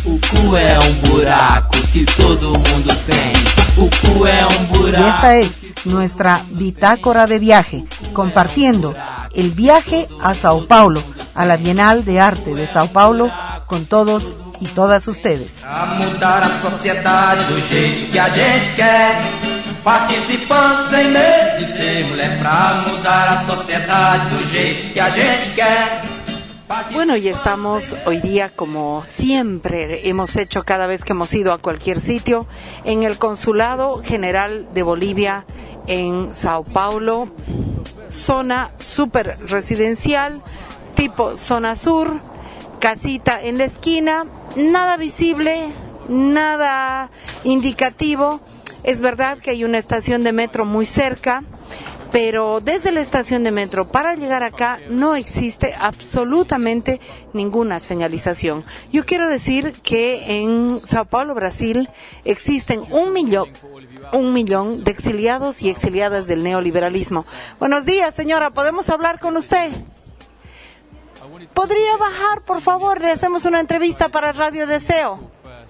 O cu é buraco que todo mundo tem. O cu é buraco. Y esta es nuestra bitácora de viaje, compartiendo el viaje a Sao Paulo, a la Bienal de Arte de Sao Paulo, con todos y todas ustedes. A mudar a sociedade do jeito que a gente quer, participando sem medo de ser mulher, pra mudar a sociedade do jeito que a gente quer. Bueno, y estamos hoy día, como siempre hemos hecho cada vez que hemos ido a cualquier sitio, en el Consulado General de Bolivia en Sao Paulo, zona súper residencial, tipo zona sur, casita en la esquina, nada visible, nada indicativo. Es verdad que hay una estación de metro muy cerca, pero desde la estación de metro para llegar acá no existe absolutamente ninguna señalización. Yo quiero decir que en Sao Paulo, Brasil, existen 1 millón de exiliados y exiliadas del neoliberalismo. Buenos días, señora, ¿podemos hablar con usted? ¿Podría bajar, por favor? Le hacemos una entrevista para Radio Deseo.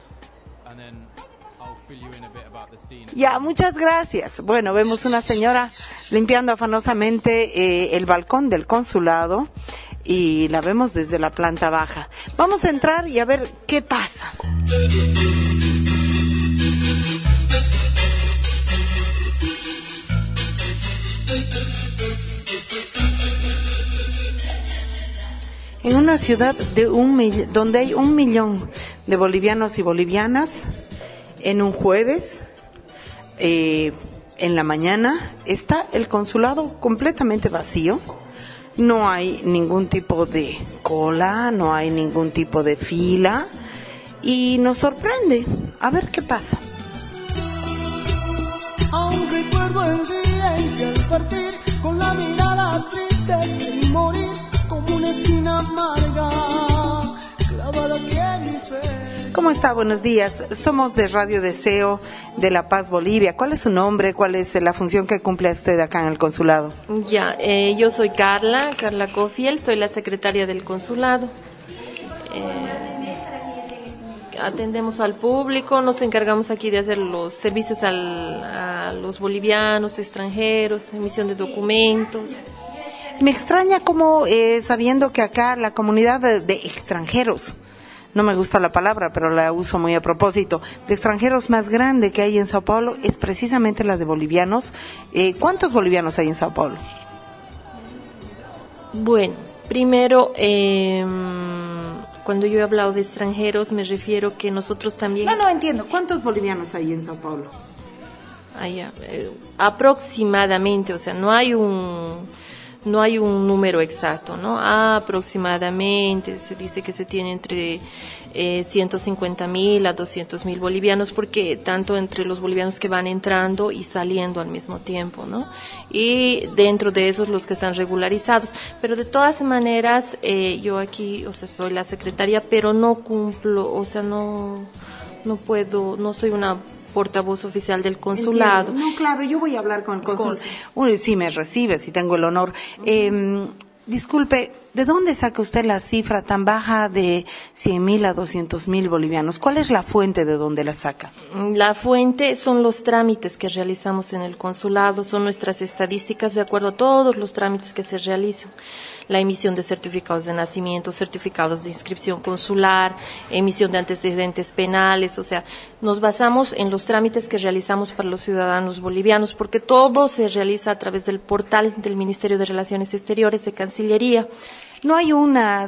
Ya, muchas gracias. Bueno, vemos una señora limpiando afanosamente el balcón del consulado y la vemos desde la planta baja. Vamos a entrar y a ver qué pasa. En una ciudad de donde hay 1 millón de bolivianos y bolivianas, en un jueves, en la mañana, está el consulado completamente vacío. No hay ningún tipo de cola, no hay ningún tipo de fila y nos sorprende. A ver qué pasa. Aún recuerdo el día en que al partir con la mirada triste y morir como una espina amarga clavada aquí en mi pecho. ¿Cómo está? Buenos días. Somos de Radio Deseo de La Paz, Bolivia. ¿Cuál es su nombre? ¿Cuál es la función que cumple usted acá en el consulado? Ya, yo soy Carla Cofiel, soy la secretaria del consulado. Atendemos al público, nos encargamos aquí de hacer los servicios a los bolivianos, extranjeros, emisión de documentos. Me extraña cómo, sabiendo que acá la comunidad de extranjeros, no me gusta la palabra, pero la uso muy a propósito, de extranjeros más grande que hay en Sao Paulo es precisamente la de bolivianos. ¿Cuántos bolivianos hay en Sao Paulo? Bueno, primero, cuando yo he hablado de extranjeros me refiero que nosotros también... No entiendo. ¿Cuántos bolivianos hay en Sao Paulo? Aproximadamente, o sea, no hay un número exacto, ¿no? Aproximadamente se dice que se tiene entre 150.000 a 200.000 bolivianos, porque tanto entre los bolivianos que van entrando y saliendo al mismo tiempo, ¿no? Y dentro de esos los que están regularizados. Pero de todas maneras, yo aquí, o sea, soy la secretaria, pero no cumplo, o sea, no puedo, no soy una portavoz oficial del consulado. Entiendo. No, claro, yo voy a hablar con el cónsul. Si me recibe, si tengo el honor. Disculpe, ¿de dónde saca usted la cifra tan baja de 100.000 a 200.000 bolivianos? ¿Cuál es la fuente de donde la saca? La fuente son los trámites que realizamos en el consulado, son nuestras estadísticas de acuerdo a todos los trámites que se realizan. La emisión de certificados de nacimiento, certificados de inscripción consular, emisión de antecedentes penales, o sea, nos basamos en los trámites que realizamos para los ciudadanos bolivianos, porque todo se realiza a través del portal del Ministerio de Relaciones Exteriores de Cancillería. No hay una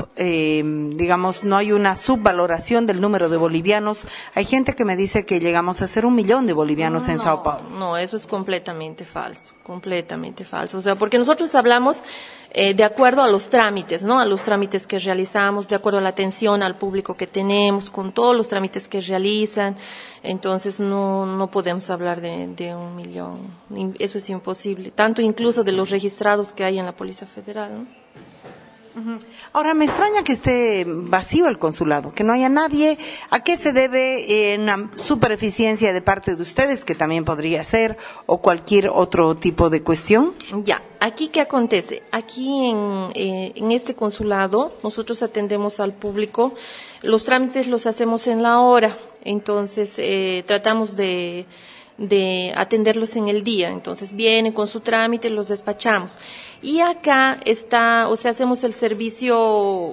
no hay una subvaloración del número de bolivianos. Hay gente que me dice que llegamos a ser 1 millón de bolivianos en Sao Paulo. No, eso es completamente falso. O sea, porque nosotros hablamos de acuerdo a los trámites, ¿no? A los trámites que realizamos, de acuerdo a la atención al público que tenemos, con todos los trámites que realizan. Entonces no podemos hablar de 1 millón. Eso es imposible. Tanto incluso de los registrados que hay en la Policía Federal, ¿no? Ahora, me extraña que esté vacío el consulado, que no haya nadie. ¿A qué se debe una supereficiencia de parte de ustedes, que también podría ser, o cualquier otro tipo de cuestión? Ya, aquí ¿qué acontece? Aquí en este consulado nosotros atendemos al público, los trámites los hacemos en la hora, entonces tratamos de atenderlos en el día. Entonces vienen con su trámite, los despachamos. Y acá está, o sea, hacemos el servicio,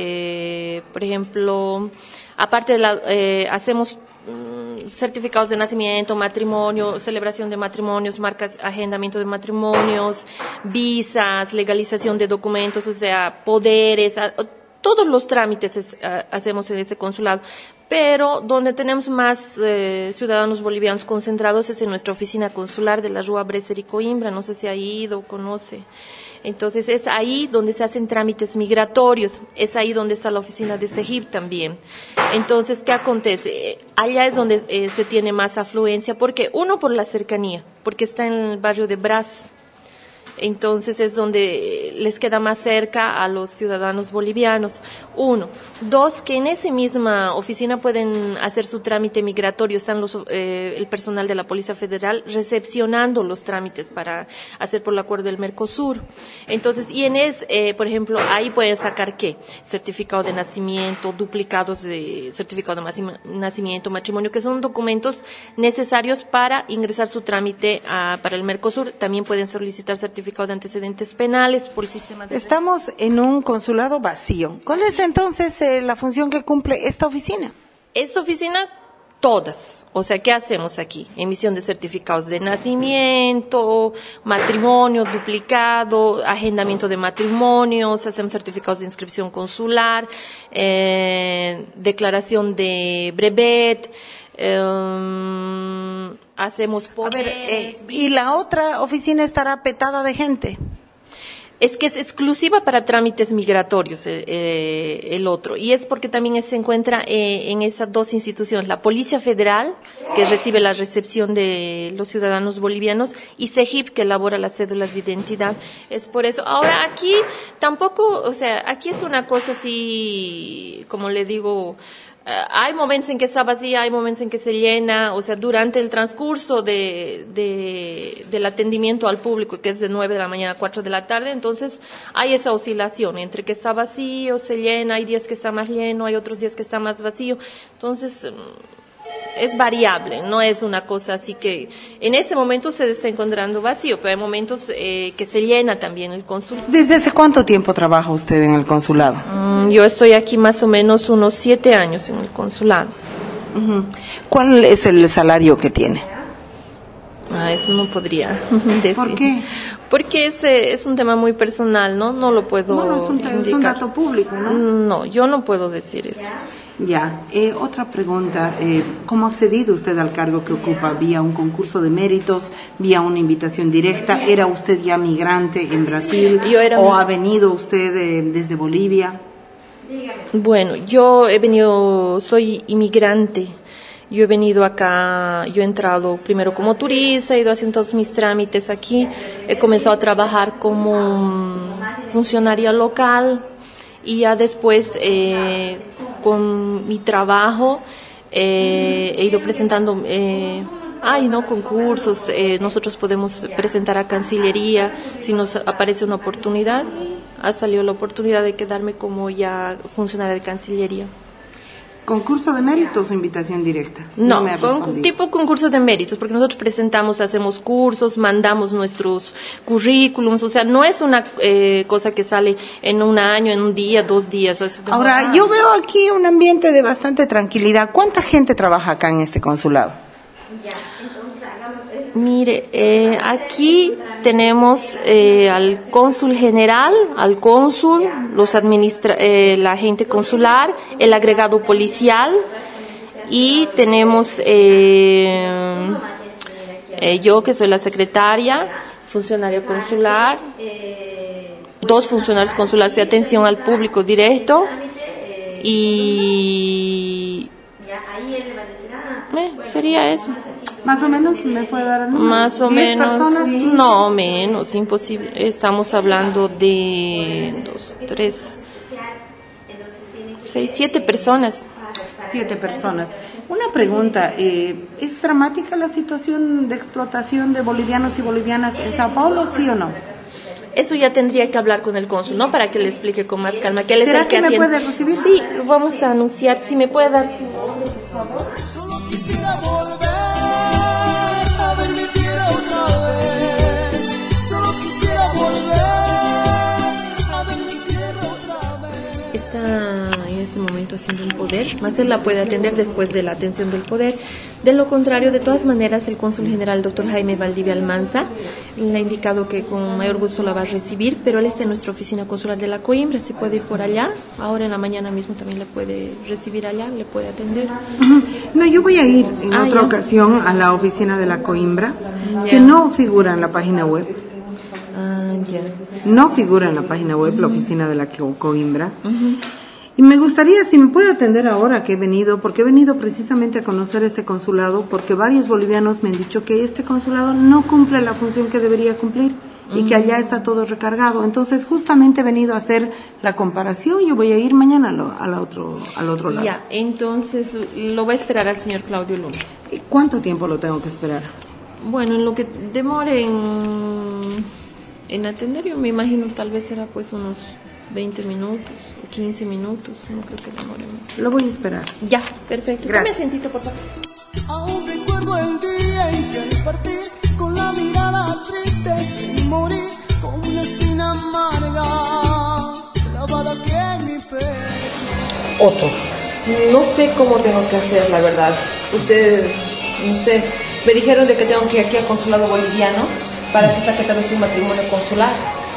por ejemplo, aparte de hacemos certificados de nacimiento, matrimonio, celebración de matrimonios, marcas, agendamiento de matrimonios, visas, legalización de documentos, o sea, poderes, todos los trámites hacemos en ese consulado. Pero donde tenemos más ciudadanos bolivianos concentrados es en nuestra oficina consular de la Rua Bresser y Coimbra, no sé si ha ido o conoce. Entonces es ahí donde se hacen trámites migratorios, es ahí donde está la oficina de CEGIP también. Entonces, ¿qué acontece? Allá es donde se tiene más afluencia, porque uno, por la cercanía, porque está en el barrio de Brás. Entonces es donde les queda más cerca a los ciudadanos bolivianos. Uno. Dos, que en esa misma oficina pueden hacer su trámite migratorio. Están el personal de la Policía Federal recepcionando los trámites para hacer por el acuerdo del Mercosur. Entonces, por ejemplo, ahí pueden sacar ¿qué? Certificado de nacimiento, duplicados de certificado de nacimiento, matrimonio, que son documentos necesarios para ingresar su trámite para el Mercosur. También pueden solicitar certificado de antecedentes penales por el sistema de... Estamos en un consulado vacío. ¿Cuál es entonces la función que cumple esta oficina? Esta oficina, todas. O sea, ¿qué hacemos aquí? Emisión de certificados de nacimiento, matrimonio duplicado, agendamiento de matrimonios, hacemos certificados de inscripción consular, declaración de brevet, hacemos poderes. ¿Y la otra oficina estará petada de gente? Es que es exclusiva para trámites migratorios el otro, y es porque también se encuentra en esas dos instituciones, la Policía Federal, que recibe la recepción de los ciudadanos bolivianos, y CEGIP, que elabora las cédulas de identidad. Es por eso. Ahora aquí tampoco, o sea, aquí es una cosa así, como le digo, hay momentos en que está vacía, hay momentos en que se llena, o sea, durante el transcurso del atendimiento al público, que es de 9 de la mañana a 4 de la tarde, entonces hay esa oscilación entre que está vacío, se llena, hay días que está más lleno, hay otros días que está más vacío, entonces es variable, no es una cosa así que en ese momento se está encontrando vacío, pero hay momentos que se llena también el consulado. ¿Desde hace cuánto tiempo trabaja usted en el consulado? Yo estoy aquí más o menos unos 7 años en el consulado. ¿Cuál es el salario que tiene? Eso no podría decir. ¿Por qué? Porque es un tema muy personal, ¿no? No lo puedo indicar. Es un dato público, ¿no? No, yo no puedo decir eso. Ya. Otra pregunta. ¿Cómo ha accedido usted al cargo que ocupa? ¿Vía un concurso de méritos? ¿Vía una invitación directa? ¿Era usted ya migrante en Brasil? ¿O ha venido usted desde Bolivia? Bueno, soy inmigrante. Yo he venido acá, yo he entrado primero como turista, he ido haciendo todos mis trámites aquí, he comenzado a trabajar como funcionaria local y ya después con mi trabajo he ido presentando concursos, nosotros podemos presentar a Cancillería si nos aparece una oportunidad, ha salido la oportunidad de quedarme como ya funcionaria de Cancillería. ¿Concurso de méritos o invitación directa? No, me ha respondido. Tipo concurso de méritos, porque nosotros hacemos cursos, mandamos nuestros currículums, o sea, no es una cosa que sale en un año, en un día, 2 días. Ahora, yo veo aquí un ambiente de bastante tranquilidad. ¿Cuánta gente trabaja acá en este consulado? Mire, aquí tenemos al cónsul general, al cónsul, la agente consular, el agregado policial y tenemos yo que soy la secretaria, funcionaria consular, 2 funcionarios consulares de atención al público directo y sería eso. Más o menos, ¿me puede dar el número? Más o 10 menos. personas, 15. No, menos, imposible. Estamos hablando de 2, 3, 6, 7 personas. 7 personas. Una pregunta, ¿es dramática la situación de explotación de bolivianos y bolivianas en Sao Paulo, sí o no? Eso ya tendría que hablar con el cónsul, ¿no? Para que le explique con más calma. Que él es ¿Será el que que me atiende. puede recibir? Sí, lo vamos a anunciar. Si me puede dar su nombre, por favor. Solo quisiera volver a ver mi tierra otra vez. Solo quisiera volver a ver mi tierra otra vez. Está en este momento haciendo un poder, más él la puede atender después de la atención del poder. De lo contrario, de todas maneras, el cónsul general, doctor Jaime Valdivia Almanza, le ha indicado que con mayor gusto la va a recibir, pero él está en nuestra oficina consular de la Coimbra, se puede ir por allá. Ahora en la mañana mismo también le puede recibir allá, le puede atender. No, yo voy a ir en otra ya. ocasión a la oficina de la Coimbra, Ya. que no figura en la página web. Ya. No figura en la página web la oficina de la Coimbra. Y me gustaría, si me puede atender ahora que he venido, porque he venido precisamente a conocer este consulado, porque varios bolivianos me han dicho que este consulado no cumple la función que debería cumplir y que allá está todo recargado. Entonces, justamente he venido a hacer la comparación y yo voy a ir mañana al otro lado. Ya, entonces lo va a esperar al señor Claudio Luna. ¿Y cuánto tiempo lo tengo que esperar? Bueno, en lo que demore en atender, yo me imagino tal vez será pues unos 20 minutos o 15 minutos, no creo que demore más. Lo voy a esperar. Ya, perfecto. Gracias. Dame asientito, por favor. Aún recuerdo el día en que al partir con la mirada triste y morir con una espina amarga clavada aquí en mi pecho. Otto, No sé cómo tengo que hacer, la verdad. Ustedes, no sé, me dijeron de que tengo que ir aquí al consulado boliviano para que saque tal vez un matrimonio consular.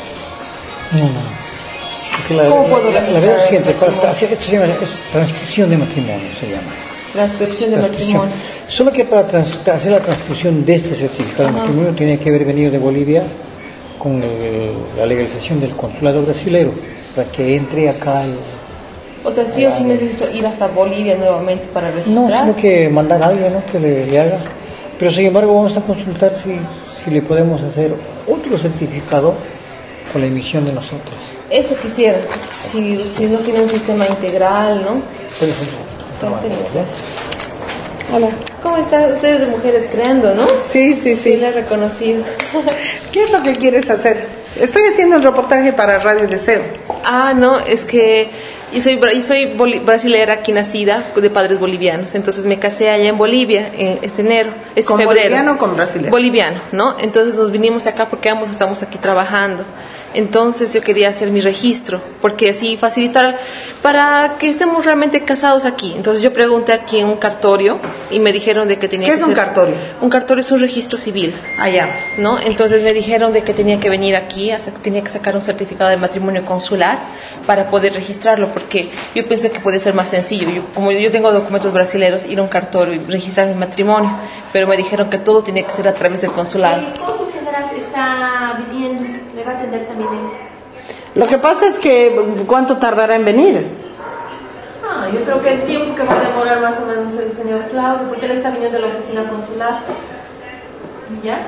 no. Porque ¿Cómo puedo la registrar verdad es siguiente, el matrimonio? esto se llama, es transcripción de matrimonio, se llama. Transcripción de Transcripción. matrimonio. Solo que para hacer la transcripción de este certificado de matrimonio tiene que haber venido de Bolivia con la legalización del consulado brasilero para que entre acá. O sea, sí o sí necesito ir hasta Bolivia nuevamente para registrar. No, sino que mandar a alguien, ¿no?, que le haga. Pero sin embargo vamos a consultar si le podemos hacer otro certificado con la emisión de nosotros. Eso quisiera, si no tiene un sistema integral, ¿no? Por ejemplo, Hola. ¿Cómo están ustedes de Mujeres Creando, no? Sí, sí, Sí, sí. la he reconocido. ¿Qué es lo que quieres hacer? Estoy haciendo el reportaje para Radio Deseo. No, es que yo soy brasilera aquí nacida, de padres bolivianos. Entonces me casé allá en Bolivia este ¿Con febrero. boliviano o con brasileño? Boliviano, ¿no? Entonces nos vinimos acá porque ambos estamos aquí trabajando. Entonces yo quería hacer mi registro, porque así facilitar para que estemos realmente casados aquí. Entonces yo pregunté aquí en un cartorio y me dijeron de que tenía ¿Qué que es un cartorio? Un cartorio es un registro civil. Allá. ¿No? Entonces me dijeron de que tenía que venir aquí, tenía que sacar un certificado de matrimonio consular para poder registrarlo, porque yo pensé que podía ser más sencillo. Como yo tengo documentos brasileños, ir a un cartorio y registrar mi matrimonio, pero me dijeron que todo tenía que ser a través del consulado. El cónsul general está viniendo, le va a atender también él. Lo que pasa es que, ¿cuánto tardará en venir? Yo creo que el tiempo que va a demorar más o menos el señor Claudio, porque él está viniendo a la oficina consular. ¿Ya?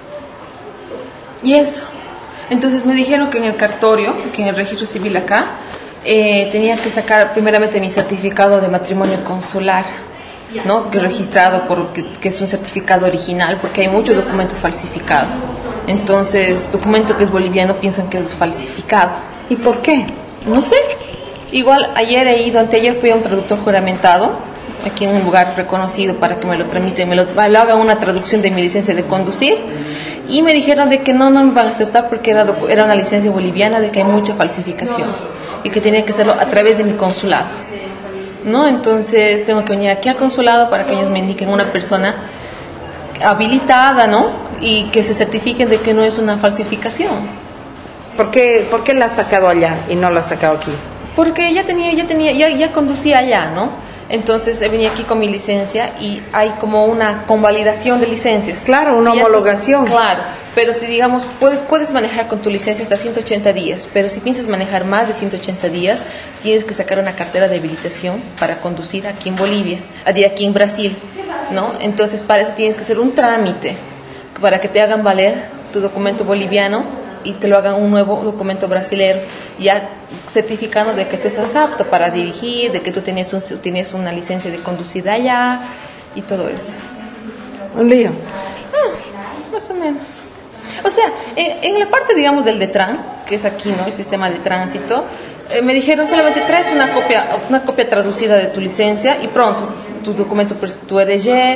Y eso. Entonces me dijeron que en el cartorio, que en el registro civil acá, tenía que sacar primeramente mi certificado de matrimonio consular, ¿no? Que es registrado que es un certificado original, porque hay mucho documento falsificado. Entonces, documento que es boliviano piensan que es falsificado. ¿Y por qué? No sé. Igual anteayer fui a un traductor juramentado, aquí en un lugar reconocido para que me lo tramiten, lo haga una traducción de mi licencia de conducir, y me dijeron de que no me van a aceptar porque era una licencia boliviana, de que hay mucha falsificación y que tenía que hacerlo a través de mi consulado, ¿no? Entonces tengo que venir aquí al consulado para que ellos me indiquen una persona habilitada, ¿no? Y que se certifiquen de que no es una falsificación. ¿Por qué la has sacado allá y no la has sacado aquí? Porque ya conducía allá, ¿no? Entonces venía aquí con mi licencia y hay como una convalidación de licencias. Claro, una homologación. Claro, pero si digamos, puedes manejar con tu licencia hasta 180 días, pero si piensas manejar más de 180 días, tienes que sacar una cartera de habilitación para conducir aquí en Bolivia, aquí en Brasil. ¿no? Entonces para eso tienes que hacer un trámite para que te hagan valer tu documento boliviano y te lo hagan un nuevo documento brasilero, ya certificando de que tú estás apto para dirigir, de que tú tienes una licencia de conducir allá y todo eso. Un lío. Más o menos. O sea, en la parte, digamos, del DETRAN, que es aquí, ¿no? El sistema de tránsito, me dijeron solamente traes una copia traducida de tu licencia y pronto, tu documento, tu RG,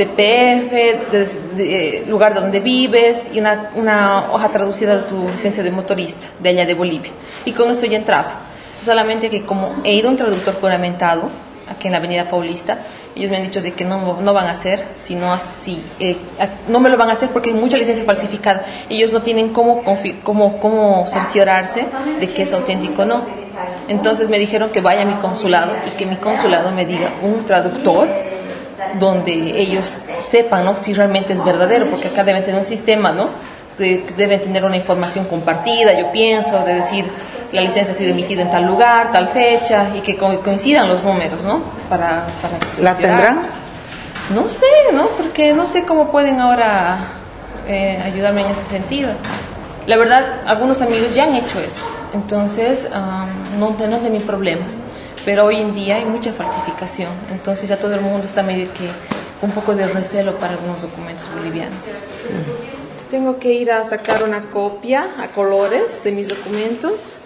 CPF, lugar donde vives y una hoja traducida de tu licencia de motorista de allá de Bolivia. Y con eso ya entraba. Solamente que como he ido a un traductor juramentado, aquí en la Avenida Paulista, ellos me han dicho de que no van a hacer, sino así, no me lo van a hacer porque hay mucha licencia falsificada. Ellos no tienen cómo cerciorarse de que es auténtico o no. Entonces me dijeron que vaya a mi consulado y que mi consulado me diga un traductor donde ellos sepan, ¿no?, si realmente es verdadero, porque acá deben tener un sistema, ¿no?, deben tener una información compartida, yo pienso, de decir la licencia ha sido emitida en tal lugar, tal fecha, y que coincidan los números, ¿no? Para ¿La tendrán? No sé, ¿no? Porque no sé cómo pueden ahora ayudarme en ese sentido. La verdad, algunos amigos ya han hecho eso, entonces no tienen problemas. Pero hoy en día hay mucha falsificación, entonces ya todo el mundo está medio que un poco de recelo para algunos documentos bolivianos. Tengo que ir a sacar una copia a colores de mis documentos,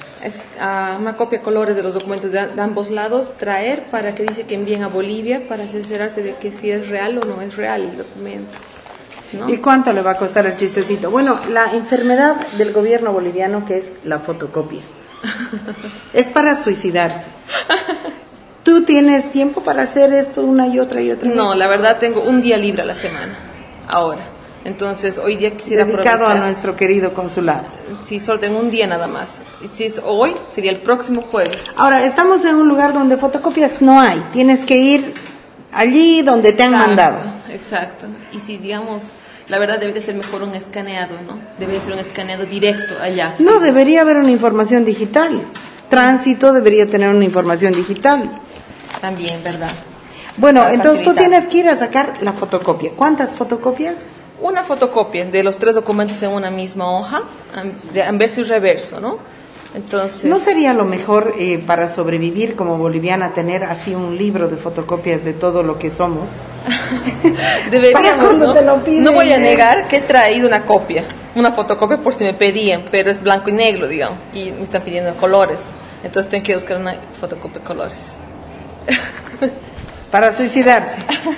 una copia a colores de los documentos de ambos lados, traer para que dice que envíen a Bolivia para cerciorarse de que si es real o no es real el documento, ¿no? ¿Y cuánto le va a costar el chistecito? Bueno, la enfermedad del gobierno boliviano, que es la fotocopia, es para suicidarse. ¿Tú tienes tiempo para hacer esto una y otra vez? No, la verdad tengo un día libre a la semana, ahora. Entonces, hoy día quisiera dedicado aprovechar. a nuestro querido consulado. Sí, solo tengo un día nada más. Y si es hoy, sería el próximo jueves. Ahora, estamos en un lugar donde fotocopias no hay. Tienes que ir allí donde te han mandado. Exacto. Y si, digamos, la verdad debería ser mejor un escaneado, ¿no? Debería ser un escaneado directo allá. No, sí. debería haber una información digital. Tránsito debería tener una información digital. También, ¿verdad? Bueno, Para entonces tú facilitar. tienes que ir a sacar la fotocopia. ¿Cuántas fotocopias? Una fotocopia de los 3 documentos en una misma hoja, de anverso y reverso, ¿no? Entonces, ¿No sería lo mejor para sobrevivir como boliviana tener así un libro de fotocopias de todo lo que somos? Para deberíamos, cuando ¿no? te lo piden. No voy a negar que he traído una fotocopia por si me pedían, pero es blanco y negro, digamos, y me están pidiendo colores. Entonces tengo que buscar una fotocopia de colores. Para suicidarse.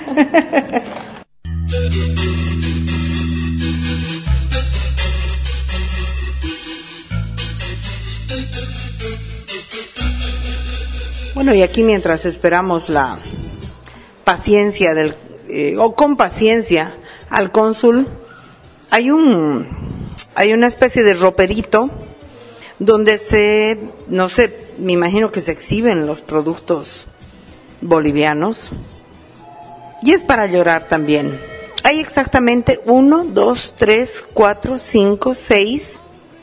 Bueno, y aquí mientras esperamos la paciencia o con paciencia al cónsul, hay una especie de roperito donde no sé, me imagino que se exhiben los productos bolivianos, y es para llorar también. Hay exactamente 1, 2, 3, 4, 5, 6,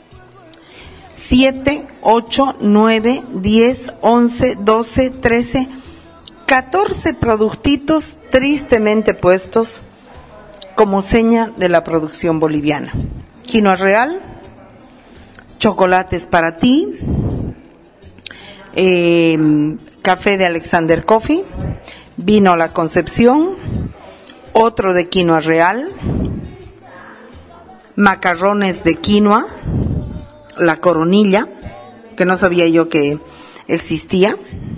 7, 8, 9, 10, 11, 12, 13, 14 productitos tristemente puestos como seña de la producción boliviana. Quinoa real, chocolates para ti, café de Alexander Coffee, vino La Concepción, otro de quinoa real, macarrones de quinoa, La Coronilla, que no sabía yo que existía,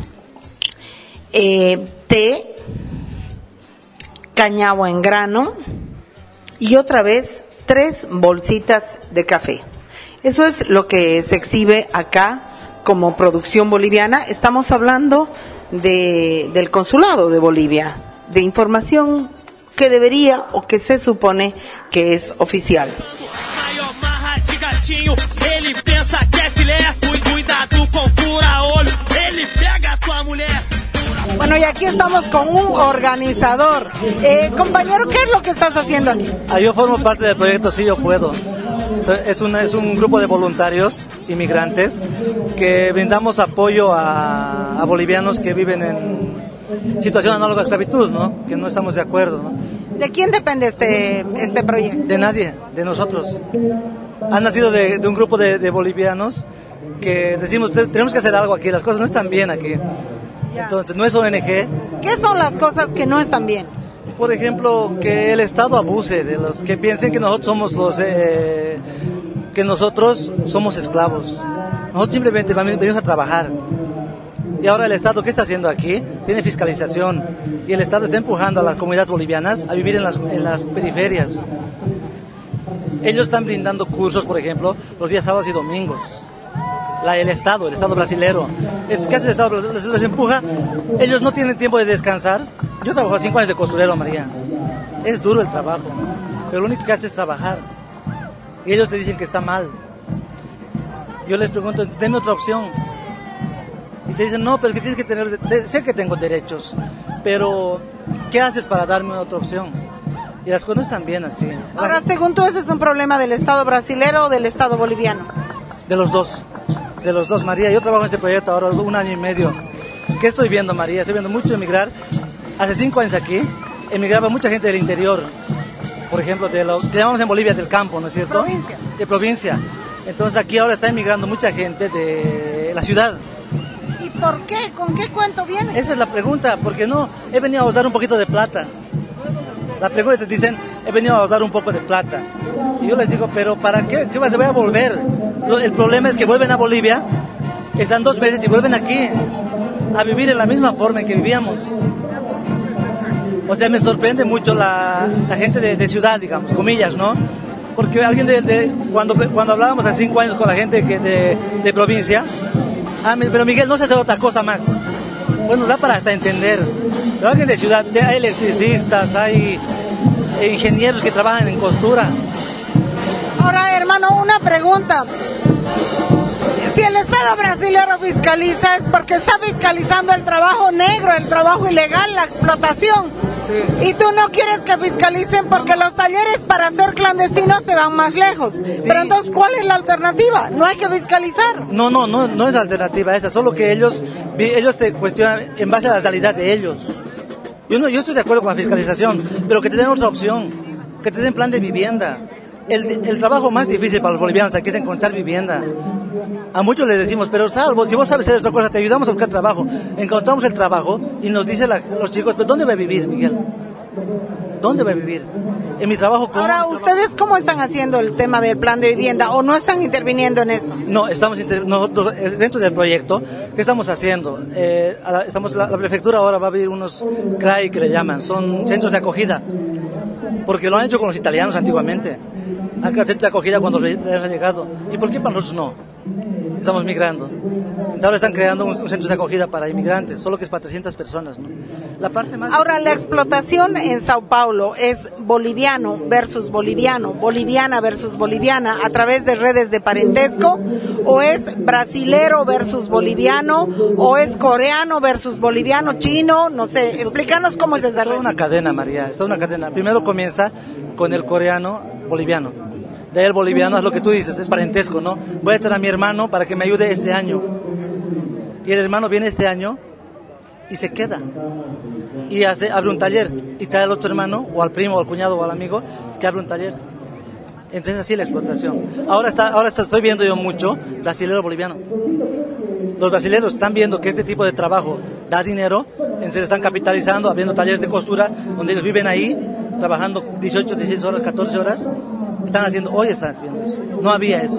té, cañagua en grano y otra vez 3 bolsitas de café. Eso es lo que se exhibe acá como producción boliviana. Estamos hablando del consulado de Bolivia, de información que debería o que se supone que es oficial. Bueno, y aquí estamos con un organizador. Compañero, ¿qué es lo que estás haciendo aquí? Yo formo parte del proyecto Sí Yo Puedo. Es un grupo de voluntarios inmigrantes que brindamos apoyo a bolivianos que viven situación análoga a esclavitud, ¿no? Que no estamos de acuerdo, ¿no? ¿De quién depende este proyecto? De nadie, de nosotros. Han nacido de un grupo de bolivianos que decimos, tenemos que hacer algo aquí, las cosas no están bien aquí. Entonces, no es ONG. ¿Qué son las cosas que no están bien? Por ejemplo, que el Estado abuse de los que piensen que nosotros somos esclavos. Nosotros simplemente venimos a trabajar. Y ahora el Estado, ¿qué está haciendo aquí? Tiene fiscalización. Y el Estado está empujando a las comunidades bolivianas a vivir en las periferias. Ellos están brindando cursos, por ejemplo, los días sábados y domingos. El Estado brasilero. Entonces, ¿qué hace el Estado? Les empuja. Ellos no tienen tiempo de descansar. Yo trabajo 5 años de costurero, María. Es duro el trabajo, pero lo único que hace es trabajar. Y ellos te dicen que está mal. Yo les pregunto, denme otra opción. Y te dicen, no, pero es que tienes que sé que tengo derechos, pero ¿qué haces para darme otra opción? Y las cosas no están bien así. Ahora, según tú, ¿ese es un problema del Estado brasilero o del Estado boliviano? De los dos, María. Yo trabajo en este proyecto ahora 1 año y medio. ¿Qué estoy viendo, María? Estoy viendo mucho emigrar. Hace 5 años aquí, emigraba mucha gente del interior. Por ejemplo, que llamamos en Bolivia del campo, ¿no es cierto? Provincia. De provincia. Entonces aquí ahora está emigrando mucha gente de la ciudad. ¿Y por qué? ¿Con qué cuento viene? Esa es la pregunta, porque no, he venido a usar un poquito de plata. La pregunta es, dicen, he venido a usar un poco de plata. Y yo les digo, pero ¿para qué? ¿Qué se va a volver? El problema es que vuelven a Bolivia, están 2 meses y vuelven aquí a vivir en la misma forma en que vivíamos. O sea, me sorprende mucho la gente de ciudad, digamos, comillas, ¿no? Porque alguien cuando hablábamos hace 5 años con la gente de provincia, pero Miguel, no se hace otra cosa más. Bueno, da para hasta entender. Pero alguien de ciudad, hay electricistas, hay ingenieros que trabajan en costura. Ahora, hermano, una pregunta. Si el Estado brasileño fiscaliza, es porque está fiscalizando el trabajo negro, el trabajo ilegal, la explotación. Sí. Y tú no quieres que fiscalicen porque los talleres para ser clandestinos se van más lejos. Sí. Pero entonces, ¿cuál es la alternativa? No hay que fiscalizar. No es alternativa esa, solo que ellos te cuestionan en base a la realidad de ellos. Yo estoy de acuerdo con la fiscalización, pero que te den otra opción, que te den plan de vivienda. El trabajo más difícil para los bolivianos aquí es encontrar vivienda. A muchos les decimos, pero salvo, si vos sabes hacer otra cosa, te ayudamos a buscar trabajo. Encontramos el trabajo y nos dicen los chicos, ¿pero dónde va a vivir, Miguel? ¿Dónde va a vivir? En mi trabajo. Ahora, ¿ustedes cómo están haciendo el tema del plan de vivienda o no están interviniendo en eso? No, nosotros dentro del proyecto, ¿qué estamos haciendo? La prefectura ahora va a abrir unos CRAI que le llaman, son centros de acogida, porque lo han hecho con los italianos antiguamente. Acá centros de acogida cuando les han llegado. ¿Y por qué para nosotros no? Estamos migrando. Entonces ahora están creando un centro de acogida para inmigrantes, solo que es para 300 personas, ¿no? Ahora, la explotación en Sao Paulo es boliviano versus boliviano, boliviana versus boliviana, a través de redes de parentesco, o es brasilero versus boliviano, o es coreano versus boliviano, chino, no sé, explícanos cómo es esa red. Es una cadena, María, es una cadena. Primero comienza con el coreano boliviano. De ahí el boliviano es lo que tú dices, es parentesco, ¿no? Voy a traer a mi hermano para que me ayude este año. Y el hermano viene este año y se queda. Y abre un taller y trae al otro hermano, o al primo, o al cuñado, o al amigo, que abre un taller. Entonces así la explotación. Ahora estoy viendo yo mucho brasilero boliviano. Los brasileños están viendo que este tipo de trabajo da dinero, entonces están capitalizando, abriendo talleres de costura, donde ellos viven ahí, trabajando 18, 16 horas, 14 horas. Están haciendo, hoy están viendo eso. No había eso.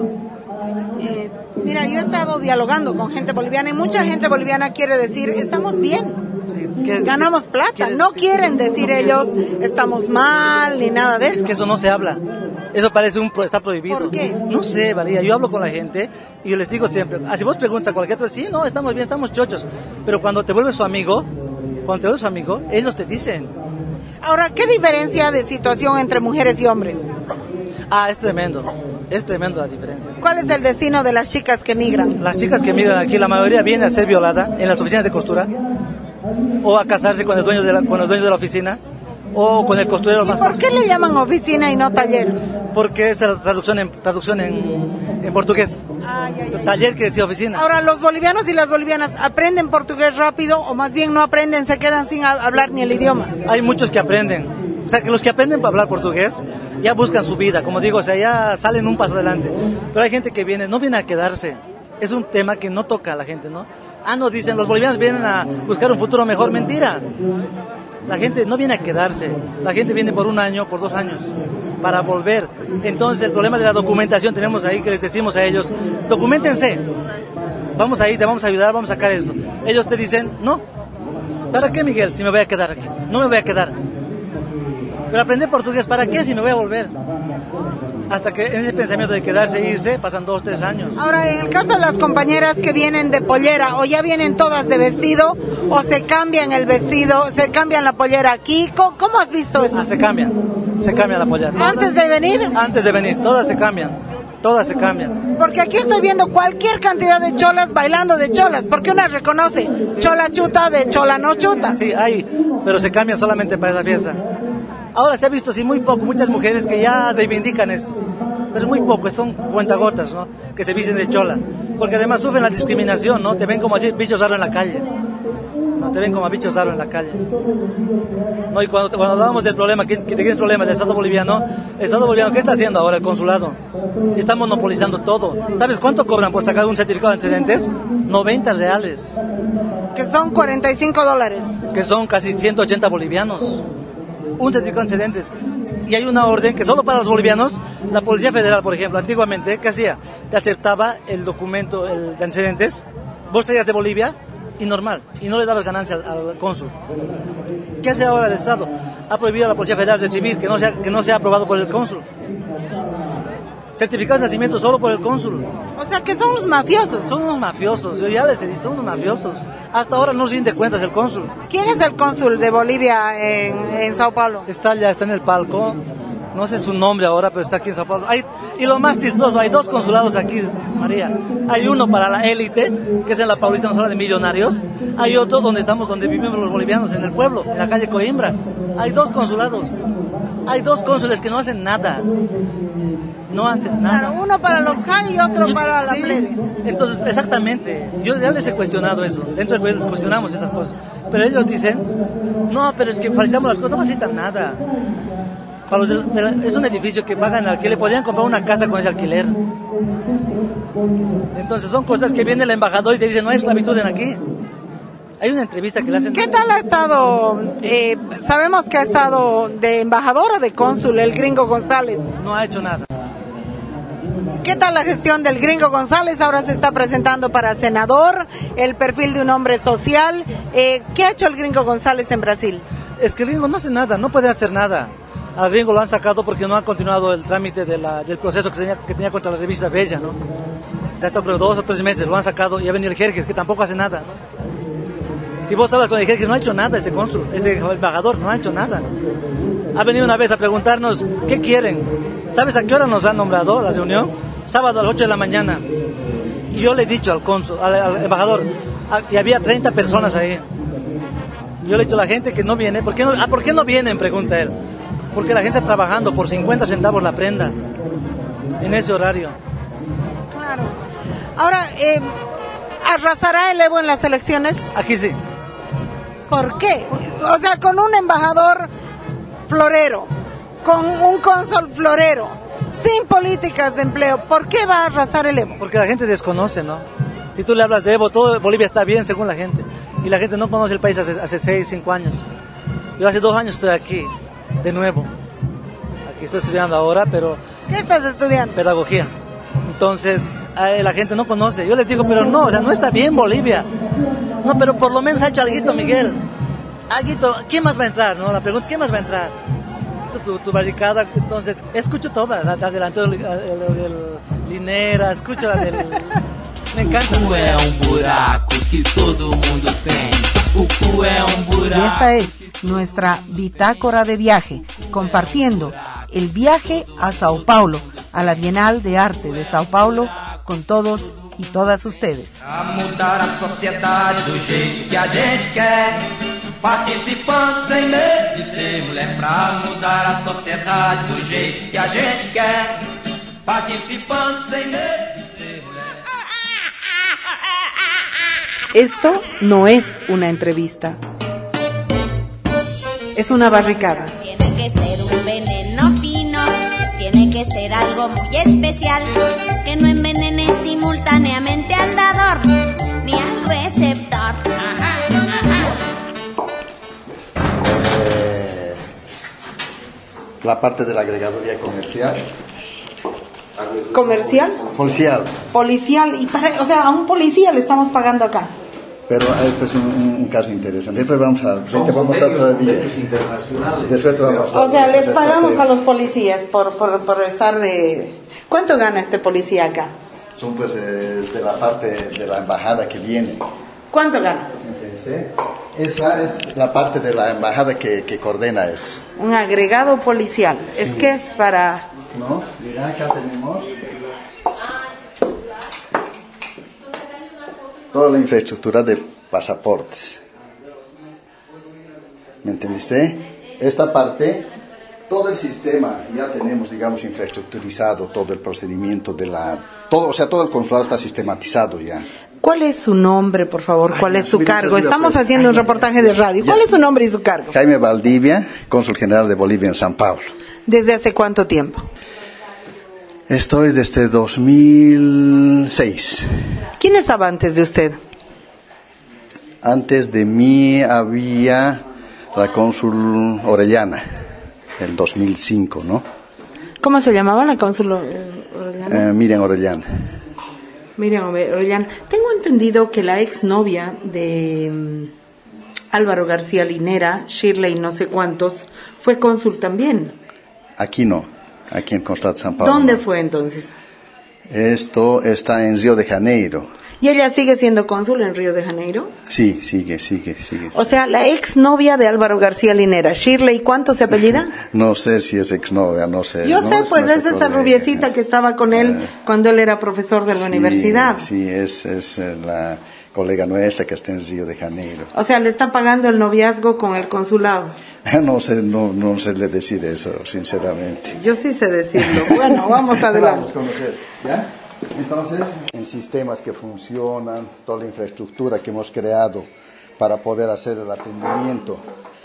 Mira, yo he estado dialogando con gente boliviana y mucha gente boliviana quiere decir, estamos bien, sí, ganamos plata. No quieren decir ellos, estamos mal, ni nada de eso. Es que eso no se habla. Eso parece está prohibido. ¿Por qué? No sé, María, yo hablo con la gente y yo les digo siempre, si vos preguntas a cualquier otro, sí, no, estamos bien, estamos chochos. Pero cuando te vuelves su amigo, ellos te dicen. Ahora, ¿qué diferencia de situación entre mujeres y hombres? Es tremendo la diferencia. ¿Cuál es el destino de las chicas que migran? Las chicas que migran aquí, la mayoría viene a ser violada en las oficinas de costura, o a casarse con el dueño de la oficina, o con el costurero más próximo. ¿Por qué le llaman oficina y no taller? Porque es traducción en en portugués. Taller que decía oficina. Ahora, ¿los bolivianos y las bolivianas aprenden portugués rápido o más bien no aprenden, se quedan sin hablar ni el idioma? Hay muchos que aprenden. O sea, que los que aprenden para hablar portugués ya buscan su vida, como digo, o sea, ya salen un paso adelante. Pero hay gente que viene, no viene a quedarse. Es un tema que no toca a la gente, ¿no? No, dicen, los bolivianos vienen a buscar un futuro mejor. Mentira. La gente no viene a quedarse. La gente viene por 1 año, por 2 años, para volver. Entonces, el problema de la documentación tenemos ahí que les decimos a ellos, documentense. Vamos ahí, te vamos a ayudar, vamos a sacar esto. Ellos te dicen, no. ¿Para qué, Miguel, si me voy a quedar aquí? No me voy a quedar. Pero aprender portugués, ¿para qué si me voy a volver? Hasta que en ese pensamiento de quedarse e irse pasan 2 o 3 años. Ahora, en el caso de las compañeras que vienen de pollera, o ya vienen todas de vestido, o se cambian el vestido, se cambian la pollera aquí, ¿cómo has visto eso? Se cambia la pollera. ¿Antes de venir? Antes de venir, todas se cambian. Porque aquí estoy viendo cualquier cantidad de cholas bailando de cholas, porque una reconoce chola chuta de chola no chuta. Sí, hay, pero se cambian solamente para esa fiesta. Ahora se ha visto, sí, muy poco, muchas mujeres que ya reivindican esto, pero muy poco, son cuentagotas, ¿no? Que se visten de chola, porque además sufren la discriminación, ¿no? Te ven como bichos raros en la calle, ¿no? Te ven como bichos raros en la calle. ¿No? Y cuando hablábamos del problema, ¿de qué es el problema? Del Estado boliviano, ¿qué está haciendo ahora el consulado? Está monopolizando todo. ¿Sabes cuánto cobran por sacar un certificado de antecedentes? 90 reales. Que son $45. Que son casi 180 bolivianos. Un certificado de antecedentes. Y hay una orden que solo para los bolivianos, la Policía Federal, por ejemplo, antiguamente, ¿qué hacía? Te aceptaba el documento de antecedentes, vos traías de Bolivia y normal, y no le dabas ganancia al cónsul. ¿Qué hace ahora el Estado? Ha prohibido a la Policía Federal recibir, que no sea aprobado por el cónsul. Certificado de nacimiento solo por el cónsul. O sea que son los mafiosos. Son unos mafiosos, yo ya les he dicho, son unos mafiosos. Hasta ahora no rinde cuentas el cónsul. ¿Quién es el cónsul de Bolivia en Sao Paulo? Está en el palco, no sé su nombre ahora, pero está aquí en Sao Paulo. Y lo más chistoso, hay 2 consulados aquí, María. Hay uno para la élite, que es en la Paulista, nos habla de millonarios. Hay otro donde vivimos los bolivianos, en el pueblo, en la calle Coimbra. Hay 2 consulados. Hay 2 cónsules que no hacen nada. No hacen nada. Claro, uno para los high y otro para la plebe. Entonces, exactamente, yo ya les he cuestionado eso, dentro de les cuestionamos esas cosas, pero ellos dicen, no, pero es que facilitamos las cosas, no facilitan nada. Es un edificio que pagan alquiler, podrían comprar una casa con ese alquiler. Entonces son cosas que viene el embajador y te dice, no hay esclavitud en aquí. Hay una entrevista que le hacen. ¿Qué tal ha estado? Sabemos que ha estado de embajador o de cónsul el Gringo González. No ha hecho nada. ¿Qué tal la gestión del Gringo González? Ahora se está presentando para senador, el perfil de un hombre social. ¿Qué ha hecho el Gringo González en Brasil? Es que el Gringo no hace nada, no puede hacer nada. Al Gringo lo han sacado porque no ha continuado el trámite del proceso que tenía contra la revista Bella, ¿no? Ya está creo 2 o 3 meses, lo han sacado y ha venido el Jerjes, que tampoco hace nada, ¿no? Si vos hablas con el Jerjes, no ha hecho nada este cónsul, este embajador, no ha hecho nada. Ha venido una vez a preguntarnos, ¿qué quieren? ¿Sabes a qué hora nos han nombrado la reunión? Sábado a las 8 de la mañana. Y yo le he dicho al cónsul, al embajador, y había 30 personas ahí. Yo le he dicho a la gente que no viene, ¿por qué no vienen? Pregunta él. Porque la gente está trabajando por 50 centavos la prenda, en ese horario. Claro. Ahora, ¿arrasará el Evo en las elecciones? Aquí sí. ¿Por qué? O sea, con un embajador florero, con un cónsul florero, sin políticas de empleo, ¿por qué va a arrasar el Evo? Porque la gente desconoce, ¿no? Si tú le hablas de Evo, todo Bolivia está bien según la gente. Y la gente no conoce el país hace 6, 5 años. Yo hace 2 años estoy aquí, de nuevo. Aquí estoy estudiando ahora, pero... ¿Qué estás estudiando? Pedagogía. Entonces, la gente no conoce. Yo les digo, pero no, o sea, no está bien Bolivia. No, pero por lo menos ha hecho alguito, Miguel. Alguito, ¿quién más va a entrar? ¿No? La pregunta es, ¿quién más va a entrar? Tu barricada, entonces, escucho todas, la adelantó del Linera, escucho la del... Me encanta. O cu é buraco que todo mundo tem. O cu é buraco. Y esta es nuestra bitácora de viaje, compartiendo el viaje a Sao Paulo, a la Bienal de Arte de Sao Paulo, con todos y todas ustedes. A mudar a sociedade do jeito que a gente quer, participando sem medo de ser mulher. Pra mudar a sociedade do jeito que a gente quer, participando sem medo de ser mulher. Esto no es una entrevista. Es una barricada. Tiene que ser un veneno fino, tiene que ser algo muy especial, que no envenene simultáneamente al dador ni al receptor. La parte de la agregaduría comercial. ¿Comercial? Policial. Policial. O sea, a un policía le estamos pagando acá. Pero esto es un caso interesante. Después vamos a mostrar todavía. Después te vamos a mostrar. O sea, les pagamos a los policías por estar de... ¿Cuánto gana este policía acá? Son pues de la parte de la embajada que viene. ¿Cuánto gana? Esa es la parte de la embajada que coordena eso. Un agregado policial. Sí. Es que es para... No, mira, acá tenemos toda la infraestructura de pasaportes. ¿Me entendiste? Esta parte, todo el sistema, ya tenemos, digamos, infraestructurizado todo el procedimiento todo el consulado está sistematizado ya. ¿Cuál es su nombre, por favor? ¿Cuál es su cargo? Estamos haciendo un reportaje de radio. ¿Cuál es su nombre y su cargo? Jaime Valdivia, cónsul general de Bolivia en San Pablo. ¿Desde hace cuánto tiempo? Estoy desde 2006. ¿Quién estaba antes de usted? Antes de mí había la cónsul Orellana, el 2005, ¿no? ¿Cómo se llamaba la cónsul Orellana? Miriam Orellana. Miriam Orellana. Tengo entendido que la exnovia de Álvaro García Linera, Shirley no sé cuántos, fue cónsul también. Aquí no, aquí en Consulado de San Pablo. ¿Dónde no. fue entonces? Esto está en Río de Janeiro. ¿Y ella sigue siendo cónsul en Río de Janeiro? Sí, sigue. O sea, la exnovia de Álvaro García Linera, Shirley, ¿cuánto se apellida? No sé si es exnovia, no sé. Yo no, sé, pues es esa rubiecita que estaba con él cuando él era profesor de la universidad. Sí, es la colega nuestra que está en Río de Janeiro. O sea, le está pagando el noviazgo con el consulado. No sé le decir eso, sinceramente. Yo sí sé decirlo. Bueno, vamos adelante. Vamos a conocer, ¿ya? Entonces, en sistemas que funcionan, toda la infraestructura que hemos creado para poder hacer el atendimiento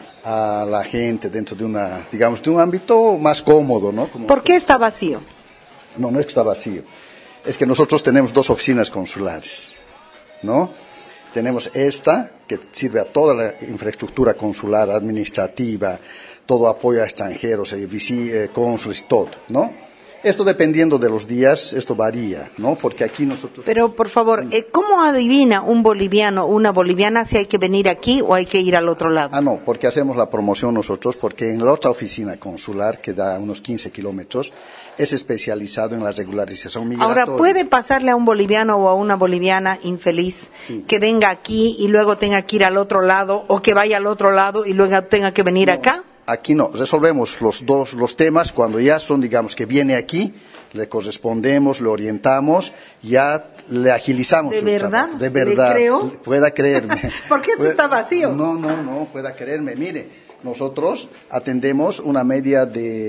a la gente dentro de de un ámbito más cómodo, ¿no? ¿Por qué está vacío? No es que está vacío. Es que nosotros tenemos 2 oficinas consulares, ¿no? Tenemos esta, que sirve a toda la infraestructura consular, administrativa, todo apoyo a extranjeros, cónsules, todo, ¿no? Esto dependiendo de los días, esto varía, ¿no? Porque aquí nosotros... Pero, por favor, ¿cómo adivina un boliviano o una boliviana si hay que venir aquí o hay que ir al otro lado? No, porque hacemos la promoción nosotros, porque en la otra oficina consular, que da unos 15 kilómetros, es especializado en la regularización migratoria. Ahora, ¿puede pasarle a un boliviano o a una boliviana infeliz que venga aquí y luego tenga que ir al otro lado, o que vaya al otro lado y luego tenga que venir acá? Aquí no, resolvemos los temas cuando ya son, digamos, que viene aquí, le correspondemos, le orientamos, ya le agilizamos. ¿De verdad? De verdad. ¿Le creo? Pueda creerme. ¿Por qué esto está vacío? No, pueda creerme. Mire, nosotros atendemos una media